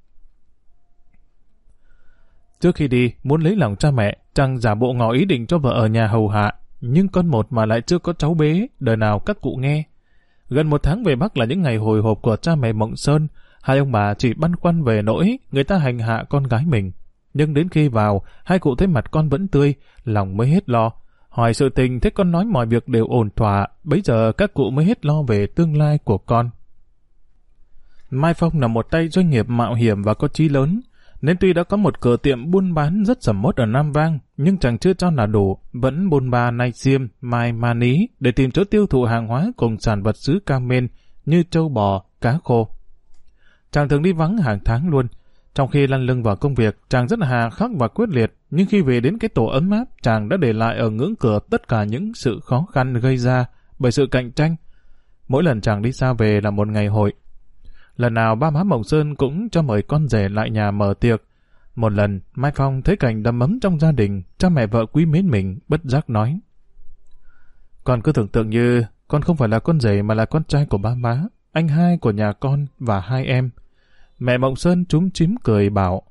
Trước khi đi, muốn lấy lòng cha mẹ, chàng giả bộ ngỏ ý định cho vợ ở nhà hầu hạ, nhưng con một mà lại chưa có cháu bế, đời nào các cụ nghe. Gần một tháng về Bắc là những ngày hồi hộp của cha mẹ Mộng Sơn, hai ông bà chỉ băn khoăn về nỗi người ta hành hạ con gái mình. Nhưng đến khi vào, hai cụ thấy mặt con vẫn tươi, lòng mới hết lo. Hỏi sự tình, thấy con nói mọi việc đều ổn thỏa, bấy giờ các cụ mới hết lo về tương lai của con. Mai Phong là một tay doanh nghiệp mạo hiểm và có chí lớn, nên tuy đã có một cửa tiệm buôn bán rất sầm mốt ở Nam Vang, nhưng chẳng chưa cho là đủ, vẫn bôn ba nay xiêm, mai man ý để tìm chỗ tiêu thụ hàng hóa cùng sản vật xứ Cam Men như trâu bò, cá khô. Chàng thường đi vắng hàng tháng luôn. Trong khi lăn lưng vào công việc, chàng rất hà khắc và quyết liệt, nhưng khi về đến cái tổ ấm áp, chàng đã để lại ở ngưỡng cửa tất cả những sự khó khăn gây ra bởi sự cạnh tranh. Mỗi lần chàng đi xa về là một ngày hội. Lần nào ba má Mộng Sơn cũng cho mời con rể lại nhà mở tiệc. Một lần, Mai Phong thấy cảnh đầm ấm trong gia đình, cha mẹ vợ quý mến mình, bất giác nói: con cứ tưởng tượng như con không phải là con rể mà là con trai của ba má, anh hai của nhà con và hai em. Mẹ Mộng Sơn chúm chím cười bảo: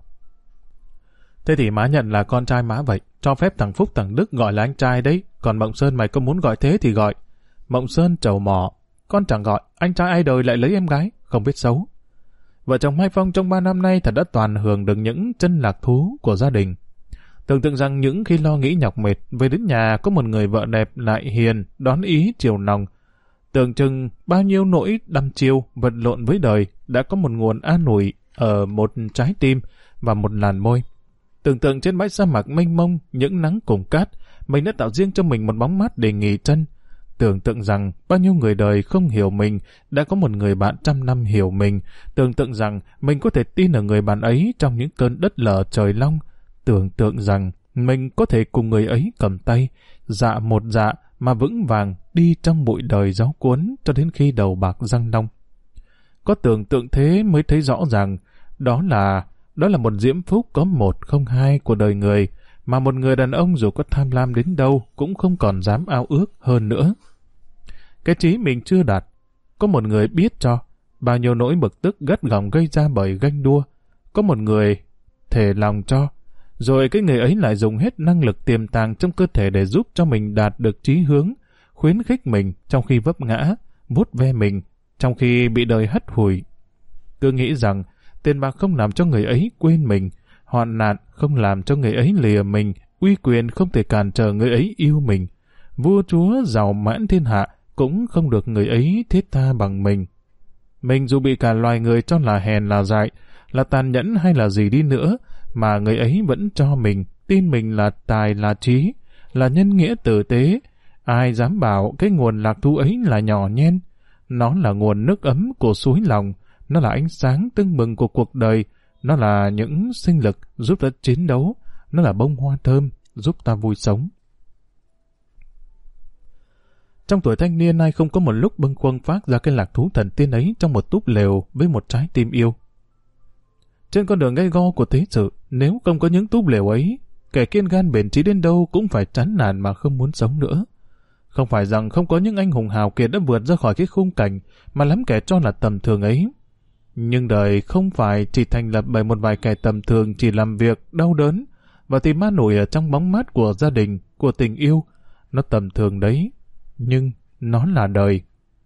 thế thì má nhận là con trai má vậy, cho phép thằng Phúc thằng Đức gọi là anh trai đấy, còn Mộng Sơn mày có muốn gọi thế thì gọi. Mộng Sơn trầu mỏ: con chẳng gọi, anh trai ai đời lại lấy em gái, không biết xấu. Vợ chồng Mai Phong trong ba năm nay thật đã toàn hưởng được những chân lạc thú của gia đình. Tưởng tượng rằng những khi lo nghĩ nhọc mệt, về đến nhà có một người vợ đẹp lại hiền, đón ý chiều lòng. Tưởng chừng bao nhiêu nỗi đăm chiêu, vật lộn với đời đã có một nguồn an ủi ở một trái tim và một làn môi. Tưởng tượng trên bãi sa mạc mênh mông, những nắng cùng cát, mình đã tạo riêng cho mình một bóng mát để nghỉ chân. Tưởng tượng rằng bao nhiêu người đời không hiểu mình, đã có một người bạn trăm năm hiểu mình. Tưởng tượng rằng mình có thể tin ở người bạn ấy trong những cơn đất lở trời long. Tưởng tượng rằng mình có thể cùng người ấy cầm tay, dạ một dạ mà vững vàng đi trong bụi đời gió cuốn cho đến khi đầu bạc răng long. Có tưởng tượng thế mới thấy rõ ràng, đó là đó là một diễm phúc có một không hai của đời người, mà một người đàn ông dù có tham lam đến đâu cũng không còn dám ao ước hơn nữa. Cái chí mình chưa đạt, có một người biết cho, bao nhiêu nỗi bực tức gắt gỏng gây ra bởi ganh đua. Có một người thể lòng cho, rồi cái người ấy lại dùng hết năng lực tiềm tàng trong cơ thể để giúp cho mình đạt được chí hướng, khuyến khích mình trong khi vấp ngã, vuốt ve mình trong khi bị đời hất hủi. Cứ nghĩ rằng tiền bạc không làm cho người ấy quên mình, hoạn nạn không làm cho người ấy lìa mình, uy quyền không thể cản trở người ấy yêu mình. Vua chúa giàu mãn thiên hạ cũng không được người ấy thiết tha bằng mình. Mình dù bị cả loài người cho là hèn là dại, là tàn nhẫn hay là gì đi nữa, mà người ấy vẫn cho mình, tin mình là tài là trí, là nhân nghĩa tử tế. Ai dám bảo cái nguồn lạc thú ấy là nhỏ nhen? Nó là nguồn nước ấm của suối lòng, nó là ánh sáng tưng bừng của cuộc đời, nó là những sinh lực giúp ta chiến đấu, nó là bông hoa thơm giúp ta vui sống. Trong tuổi thanh niên ai không có một lúc bâng khuâng phát ra cái lạc thú thần tiên ấy trong một túp lều với một trái tim yêu. Trên con đường gay go của thế sự, nếu không có những túp lều ấy, kẻ kiên gan bền chí đến đâu cũng phải chán nản mà không muốn sống nữa. Không phải rằng không có những anh hùng hào kiệt đã vượt ra khỏi cái khung cảnh mà lắm kẻ cho là tầm thường ấy. Nhưng đời không phải chỉ thành lập bởi một vài kẻ tầm thường chỉ làm việc đau đớn và tìm an ủi ở trong bóng mát của gia đình, của tình yêu. Nó tầm thường đấy, nhưng nó là đời.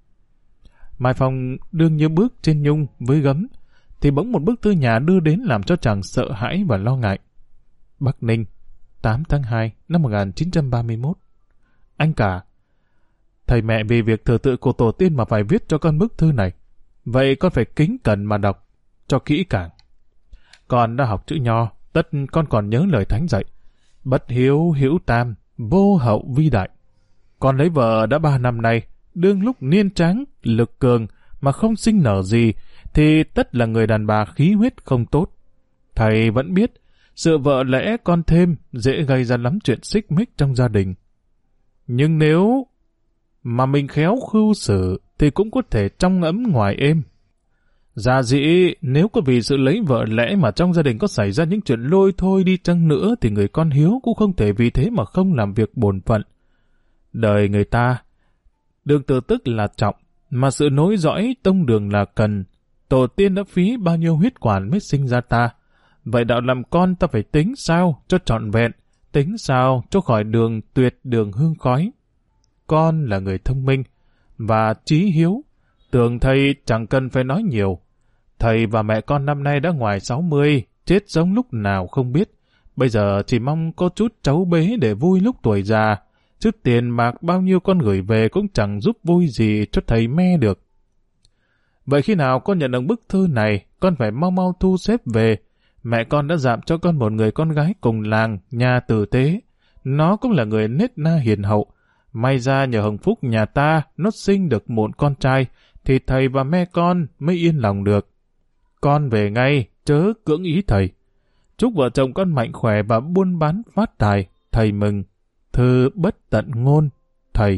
Mai Phong đương như bước trên nhung với gấm, thì bỗng một bức thư nhà đưa đến làm cho chàng sợ hãi và lo ngại. Bắc Ninh, tám tháng hai năm một nghìn chín trăm ba mươi mốt. Anh cả, thầy mẹ vì việc thừa tự của tổ tiên mà phải viết cho con bức thư này. Vậy con phải kính cẩn mà đọc cho kỹ càng. Con đã học chữ Nho, tất con còn nhớ lời Thánh dạy: bất hiếu hữu tam, vô hậu vi đại. Con lấy vợ đã ba năm nay, đương lúc niên tráng, lực cường mà không sinh nở gì, thì tất là người đàn bà khí huyết không tốt. Thầy vẫn biết, sự vợ lẽ con thêm dễ gây ra lắm chuyện xích mích trong gia đình. Nhưng nếu mà mình khéo khưu xử thì cũng có thể trong ấm ngoài êm. Dạ dĩ, nếu có vì sự lấy vợ lẽ mà trong gia đình có xảy ra những chuyện lôi thôi đi chăng nữa thì người con hiếu cũng không thể vì thế mà không làm việc bổn phận. Đời người ta, đường tự tức là trọng, mà sự nối dõi tông đường là cần. Tổ tiên đã phí bao nhiêu huyết quản mới sinh ra ta. Vậy đạo làm con ta phải tính sao cho trọn vẹn, tính sao cho khỏi đường tuyệt đường hương khói. Con là người thông minh và chí hiếu, tưởng thầy chẳng cần phải nói nhiều. Thầy và mẹ con năm nay đã ngoài sáu mươi, chết sống lúc nào không biết. Bây giờ chỉ mong có chút cháu bế để vui lúc tuổi già, chứ tiền bạc bao nhiêu con gửi về cũng chẳng giúp vui gì cho thầy me được. Vậy khi nào con nhận được bức thư này, con phải mau mau thu xếp về. Mẹ con đã dạm cho con một người con gái cùng làng, nhà tử tế. Nó cũng là người nết na hiền hậu. May ra nhờ hồng phúc nhà ta, nó sinh được một con trai, thì thầy và mẹ con mới yên lòng được. Con về ngay, chớ cưỡng ý thầy. Chúc vợ chồng con mạnh khỏe và buôn bán phát tài, thầy mừng. Thư bất tận ngôn, thầy.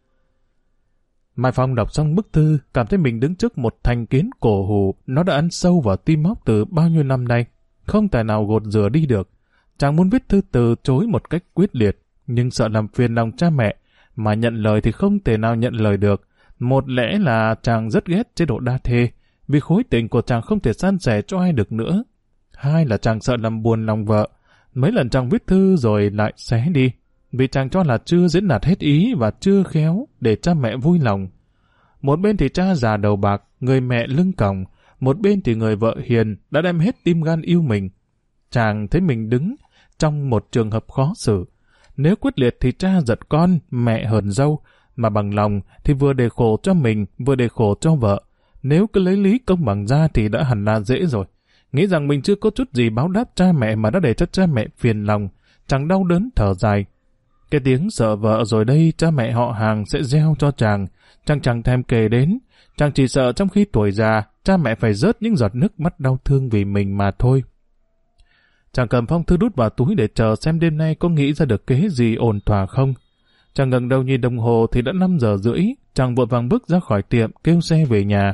Mai Phong đọc xong bức thư, cảm thấy mình đứng trước một thành kiến cổ hủ, nó đã ăn sâu vào tim móc từ bao nhiêu năm nay, không tài nào gột rửa đi được. Chàng muốn viết thư từ chối một cách quyết liệt, nhưng sợ làm phiền lòng cha mẹ, mà nhận lời thì không thể nào nhận lời được. Một lẽ là chàng rất ghét chế độ đa thê, vì khối tình của chàng không thể san sẻ cho ai được nữa. Hai là chàng sợ làm buồn lòng vợ. Mấy lần chàng viết thư rồi lại xé đi, vì chàng cho là chưa diễn đạt hết ý và chưa khéo để cha mẹ vui lòng. Một bên thì cha già đầu bạc, người mẹ lưng còng, một bên thì người vợ hiền đã đem hết tim gan yêu mình. Chàng thấy mình đứng trong một trường hợp khó xử. Nếu quyết liệt thì cha giật con, mẹ hờn dâu, mà bằng lòng thì vừa để khổ cho mình, vừa để khổ cho vợ. Nếu cứ lấy lý công bằng ra thì đã hẳn là dễ rồi. Nghĩ rằng mình chưa có chút gì báo đáp cha mẹ mà đã để cho cha mẹ phiền lòng, chàng đau đớn thở dài. Cái tiếng sợ vợ rồi đây cha mẹ họ hàng sẽ gieo cho chàng, chàng chẳng thèm kể đến. Chàng chỉ sợ trong khi tuổi già, cha mẹ phải rớt những giọt nước mắt đau thương vì mình mà thôi. Chàng cầm phong thư đút vào túi để chờ xem đêm nay có nghĩ ra được kế gì ổn thỏa không. Chàng ngẩng đầu nhìn đồng hồ thì đã năm giờ rưỡi, chàng vội vàng bước ra khỏi tiệm kêu xe về nhà.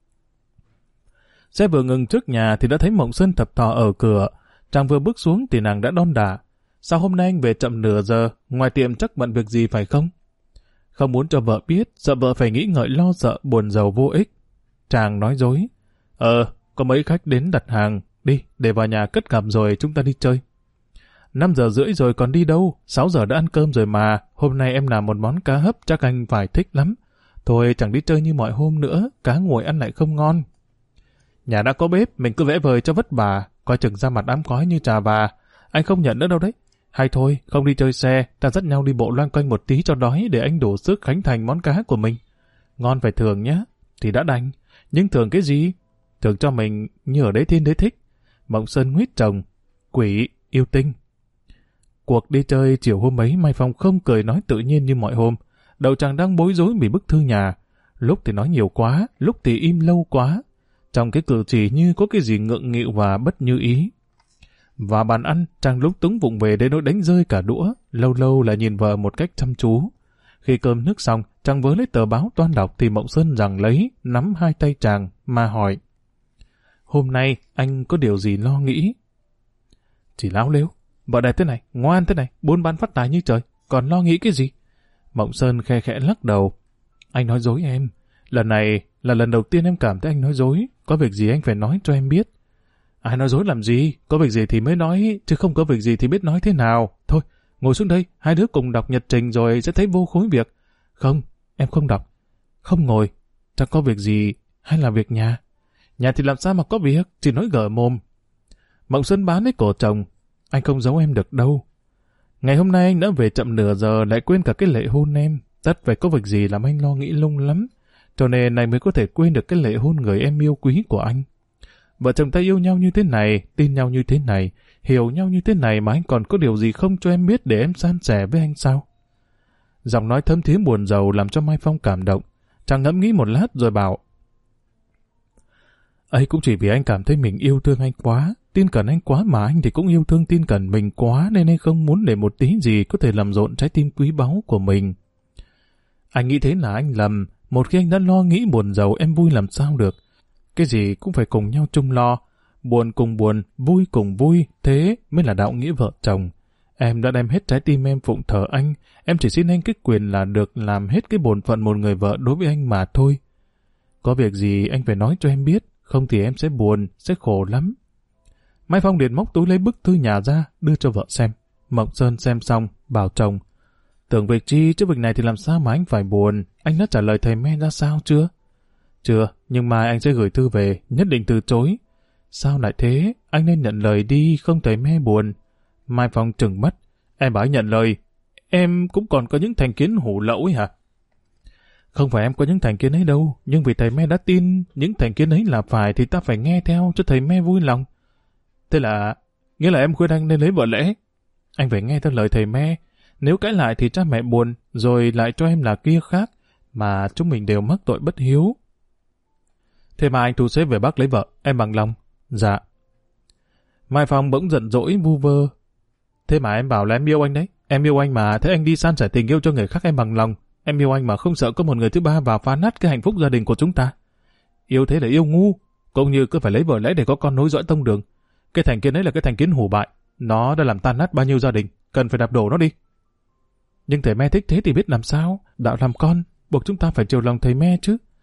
Xe vừa ngừng trước nhà thì đã thấy Mộng Sơn thập thò ở cửa. Chàng vừa bước xuống thì nàng đã đon đả. Sao hôm nay anh về chậm nửa giờ, ngoài tiệm chắc bận việc gì phải không? Không muốn cho vợ biết, sợ vợ phải nghĩ ngợi lo sợ buồn rầu vô ích. Chàng nói dối. Ờ, có mấy khách đến đặt hàng, đi, để vào nhà cất cặp rồi chúng ta đi chơi. Năm giờ rưỡi rồi còn đi đâu, sáu giờ đã ăn cơm rồi mà, hôm nay em làm một món cá hấp chắc anh phải thích lắm. Thôi chẳng đi chơi như mọi hôm nữa, cá nguội ăn lại không ngon. Nhà đã có bếp, mình cứ vẽ vời cho vất vả, coi chừng ra mặt ám khói như trà bà. Anh không nhận nữa đâu đấy. Hay thôi, không đi chơi xe, ta dắt nhau đi bộ loanh quanh một tí cho đói để anh đủ sức khánh thành món cá của mình. Ngon phải thường nhá, thì đã đành. Nhưng thường cái gì? Thường cho mình như ở đấy thiên đế thích. Mộng Sơn nguyết chồng, quỷ, yêu tinh. Cuộc đi chơi chiều hôm ấy Mai Phong không cười nói tự nhiên như mọi hôm. Đầu chàng đang bối rối vì bức thư nhà. Lúc thì nói nhiều quá, lúc thì im lâu quá. Trong cái cử chỉ như có cái gì ngượng nghịu và bất như ý. Và bàn ăn, chàng lúc túng vụng về đến nỗi đánh rơi cả đũa, lâu lâu là nhìn vợ một cách chăm chú. Khi cơm nước xong, chàng vớ lấy tờ báo toan đọc thì Mộng Sơn giằng lấy, nắm hai tay chàng, mà hỏi. Hôm nay, anh có điều gì lo nghĩ? Chỉ láo lếu, vợ đẹp thế này, ngoan thế này, buôn bán phát tài như trời, còn lo nghĩ cái gì? Mộng Sơn khe khẽ lắc đầu. Anh nói dối em, lần này là lần đầu tiên em cảm thấy anh nói dối, có việc gì anh phải nói cho em biết. Ai nói dối làm gì, có việc gì thì mới nói, chứ không có việc gì thì biết nói thế nào. Thôi, ngồi xuống đây, hai đứa cùng đọc nhật trình rồi sẽ thấy vô khối việc. Không, em không đọc. Không ngồi, chẳng có việc gì, hay là việc nhà. Nhà thì làm sao mà có việc, chỉ nói gở mồm. Mộng Sơn bán lấy cổ chồng, anh không giấu em được đâu. Ngày hôm nay anh đã về chậm nửa giờ lại quên cả cái lễ hôn em. Tất phải có việc gì làm anh lo nghĩ lung lắm. Cho nên này mới có thể quên được cái lễ hôn người em yêu quý của anh. Vợ chồng ta yêu nhau như thế này, tin nhau như thế này, hiểu nhau như thế này mà anh còn có điều gì không cho em biết để em san sẻ với anh sao? Giọng nói thấm thía buồn rầu làm cho Mai Phong cảm động. Chàng ngẫm nghĩ một lát rồi bảo. Ấy cũng chỉ vì anh cảm thấy mình yêu thương anh quá, tin cẩn anh quá mà anh thì cũng yêu thương tin cẩn mình quá nên anh không muốn để một tí gì có thể làm rộn trái tim quý báu của mình. Anh nghĩ thế là anh lầm, một khi anh đã lo nghĩ buồn rầu em vui làm sao được. Cái gì cũng phải cùng nhau chung lo, buồn cùng buồn, vui cùng vui, thế mới là đạo nghĩa vợ chồng. Em đã đem hết trái tim em phụng thờ anh, em chỉ xin anh cái quyền là được làm hết cái bổn phận một người vợ đối với anh mà thôi. Có việc gì anh phải nói cho em biết, không thì em sẽ buồn, sẽ khổ lắm. Mai Phong liền móc túi lấy bức thư nhà ra, đưa cho vợ xem. Mộng Sơn xem xong, bảo chồng. Tưởng việc chi, chứ việc này thì làm sao mà anh phải buồn, anh đã trả lời thầy Me ra sao chưa? Chưa, nhưng mai anh sẽ gửi thư về, nhất định từ chối. Sao lại thế? Anh nên nhận lời đi, không thầy Me buồn. Mai Phong trừng mắt. Em bảo anh nhận lời. Em cũng còn có những thành kiến hủ lậu ấy hả? Không phải em có những thành kiến ấy đâu, nhưng vì thầy Me đã tin những thành kiến ấy là phải thì ta phải nghe theo cho thầy Me vui lòng. Thế là, nghĩa là em khuyên anh nên lấy vợ lẽ. Anh phải nghe theo lời thầy Me. Nếu cãi lại thì cha mẹ buồn, rồi lại cho em là kia khác, mà chúng mình đều mắc tội bất hiếu. Thế mà anh thu xếp về Bắc lấy vợ, em bằng lòng. Dạ. Mai Phong bỗng giận dỗi vu vơ. Thế mà em bảo là em yêu anh đấy. Em yêu anh mà, thế anh đi san sẻ tình yêu cho người khác em bằng lòng. Em yêu anh mà không sợ có một người thứ ba vào phá nát cái hạnh phúc gia đình của chúng ta. Yêu thế là yêu ngu, cũng như cứ phải lấy vợ lẽ để có con nối dõi tông đường. Cái thành kiến ấy là cái thành kiến hủ bại. Nó đã làm tan nát bao nhiêu gia đình, cần phải đạp đổ nó đi. Nhưng thầy Me thích thế thì biết làm sao, đạo làm con, buộc chúng ta phải chiều lòng thầy Me chứ.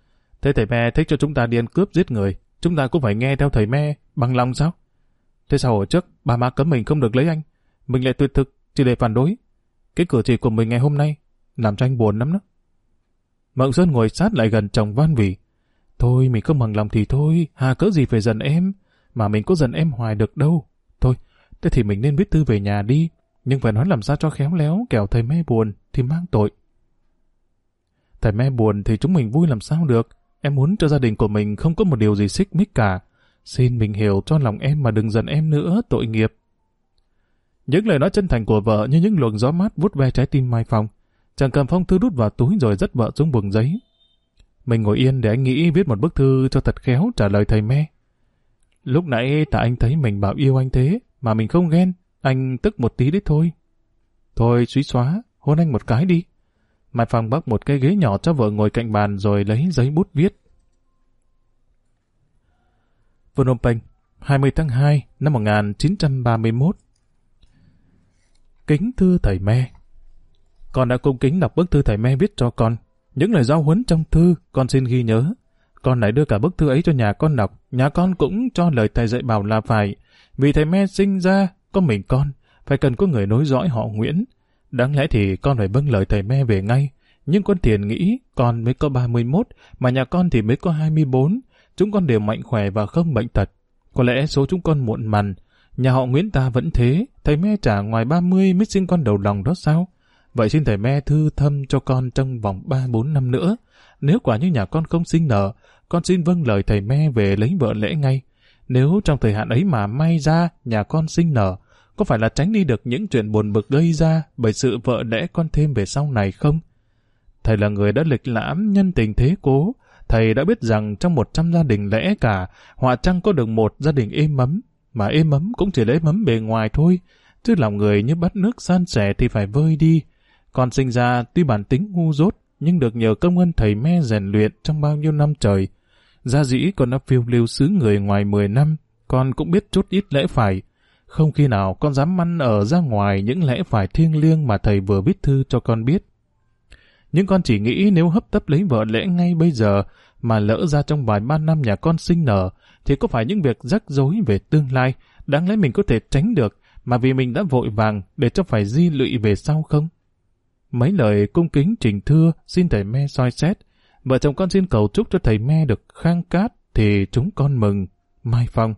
Thế thầy Me thích cho chúng ta đi ăn cướp giết người, chúng ta cũng phải nghe theo thầy Me bằng lòng sao? Thế sao hồi trước ba má cấm mình không được lấy anh, mình lại tuyệt thực chỉ để phản đối? Cái cử chỉ của mình ngày hôm nay làm cho anh buồn lắm đó. Mộng Sơn ngồi sát lại gần chồng van vỉ. Thôi mình không bằng lòng thì thôi, hà cỡ gì phải giận em, mà mình có giận em hoài được đâu. Thôi, thế thì mình nên viết thư về nhà đi, nhưng phải nói làm sao cho khéo léo, kẻo thầy Me buồn thì mang tội. Thầy Me buồn thì chúng mình vui làm sao được, em muốn cho gia đình của mình không có một điều gì xích mích cả. Xin mình hiểu cho lòng em mà đừng giận em nữa, tội nghiệp. Những lời nói chân thành của vợ như những luồng gió mát vút ve trái tim Mai Phong. Chàng cầm phong thư đút vào túi rồi dắt vợ xuống buồng giấy. Mình ngồi yên để anh nghĩ viết một bức thư cho thật khéo trả lời thầy Me. Lúc nãy tại anh thấy mình bảo yêu anh thế, mà mình không ghen, anh tức một tí đấy thôi. Thôi suý xóa, hôn anh một cái đi. Mai Phong bắc một cái ghế nhỏ cho vợ ngồi cạnh bàn rồi lấy giấy bút viết. Phnom Penh, hai mươi tháng hai năm một nghìn chín trăm ba mươi mốt. Kính thưa thầy Me, con đã cung kính đọc bức thư thầy Me viết cho con. Những lời giáo huấn trong thư con xin ghi nhớ. Con lại đưa cả bức thư ấy cho nhà con đọc. Nhà con cũng cho lời thầy dạy bảo là phải. Vì thầy Me sinh ra có mình con, phải cần có người nối dõi họ Nguyễn. Đáng lẽ thì con phải vâng lời thầy Me về ngay. Nhưng con Thiền nghĩ con mới có ba mươi mốt, mà nhà con thì mới có hai mươi bốn. Chúng con đều mạnh khỏe và không bệnh tật. Có lẽ số chúng con muộn mằn. Nhà họ Nguyễn ta vẫn thế. Thầy Me trả ngoài ba mươi mới sinh con đầu lòng đó sao? Vậy xin thầy Me thư thâm cho con trong vòng ba bốn năm nữa. Nếu quả như nhà con không sinh nở, con xin vâng lời thầy Me về lấy vợ lẽ ngay. Nếu trong thời hạn ấy mà may ra nhà con sinh nở, có phải là tránh đi được những chuyện buồn bực gây ra bởi sự vợ lẽ con thêm về sau này không? Thầy là người đã lịch lãm, nhân tình thế cố. Thầy đã biết rằng trong một trăm gia đình lẽ cả, họa chăng có được một gia đình êm ấm, mà êm ấm cũng chỉ là êm ấm bề ngoài thôi, chứ lòng người như bắt nước san sẻ thì phải vơi đi. Con sinh ra tuy bản tính ngu dốt, nhưng được nhờ công ơn thầy Me rèn luyện trong bao nhiêu năm trời. Gia dĩ con đã phiêu lưu xứ người ngoài mười năm, con cũng biết chút ít lẽ phải. Không khi nào con dám ăn ở ra ngoài những lẽ phải thiêng liêng mà thầy vừa viết thư cho con biết. Nhưng con chỉ nghĩ nếu hấp tấp lấy vợ lẽ ngay bây giờ, mà lỡ ra trong vài ba năm nhà con sinh nở, thì có phải những việc rắc rối về tương lai, đáng lẽ mình có thể tránh được, mà vì mình đã vội vàng để cho phải di lụy về sau không? Mấy lời cung kính trình thưa xin thầy Me soi xét. Vợ chồng con xin cầu chúc cho thầy Me được khang cát thì chúng con mừng. Mai Phong.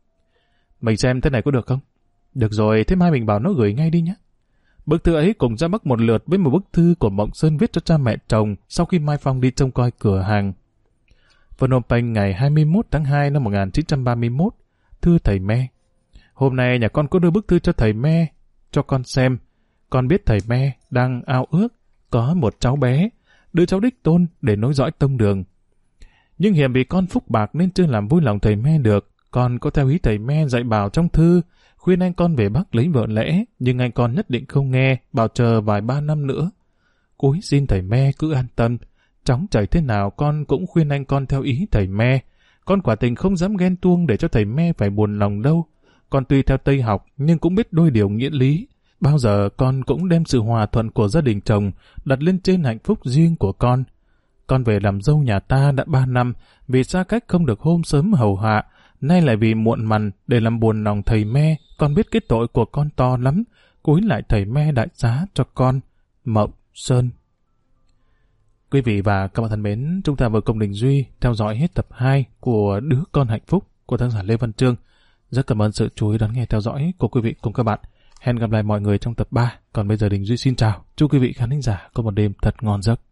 Mình xem thế này có được không? Được rồi, thế mai mình bảo nó gửi ngay đi nhé. Bức thư ấy cùng ra Bắc một lượt với một bức thư của Mộng Sơn viết cho cha mẹ chồng sau khi Mai Phong đi trông coi cửa hàng. Phnom Penh ngày hai mươi mốt tháng hai năm một nghìn chín trăm ba mươi mốt. Thưa thầy Me, hôm nay nhà con có đưa bức thư cho thầy Me cho con xem. Con biết thầy Me đang ao ước có một cháu bé, đứa cháu đích tôn để nối dõi tông đường. Nhưng hiểm vì con phúc bạc nên chưa làm vui lòng thầy Me được. Con có theo ý thầy Me dạy bảo trong thư, khuyên anh con về Bắc lấy vợ lẽ, nhưng anh con nhất định không nghe, bảo chờ vài ba năm nữa. Cúi xin thầy Me cứ an tâm, chóng chảy thế nào con cũng khuyên anh con theo ý thầy Me. Con quả tình không dám ghen tuông để cho thầy Me phải buồn lòng đâu. Con tuy theo Tây học nhưng cũng biết đôi điều nghĩa lý. Bao giờ con cũng đem sự hòa thuận của gia đình chồng đặt lên trên hạnh phúc riêng của con. Con về làm dâu nhà ta đã ba năm, vì xa cách không được hôm sớm hầu hạ, nay lại vì muộn mằn để làm buồn lòng thầy Me. Con biết cái tội của con to lắm, cúi lại thầy Me đại xá cho con. Mộng Sơn. Quý vị và các bạn thân mến, chúng ta vừa cùng Đình Duy theo dõi hết tập hai của Đứa Con Hạnh Phúc của tác giả Lê Văn Chương. Rất cảm ơn sự chú ý đón nghe theo dõi của quý vị cùng các bạn. Hẹn gặp lại mọi người trong tập ba. Còn bây giờ Đình Duy xin chào. Chúc quý vị khán thính giả có một đêm thật ngon giấc.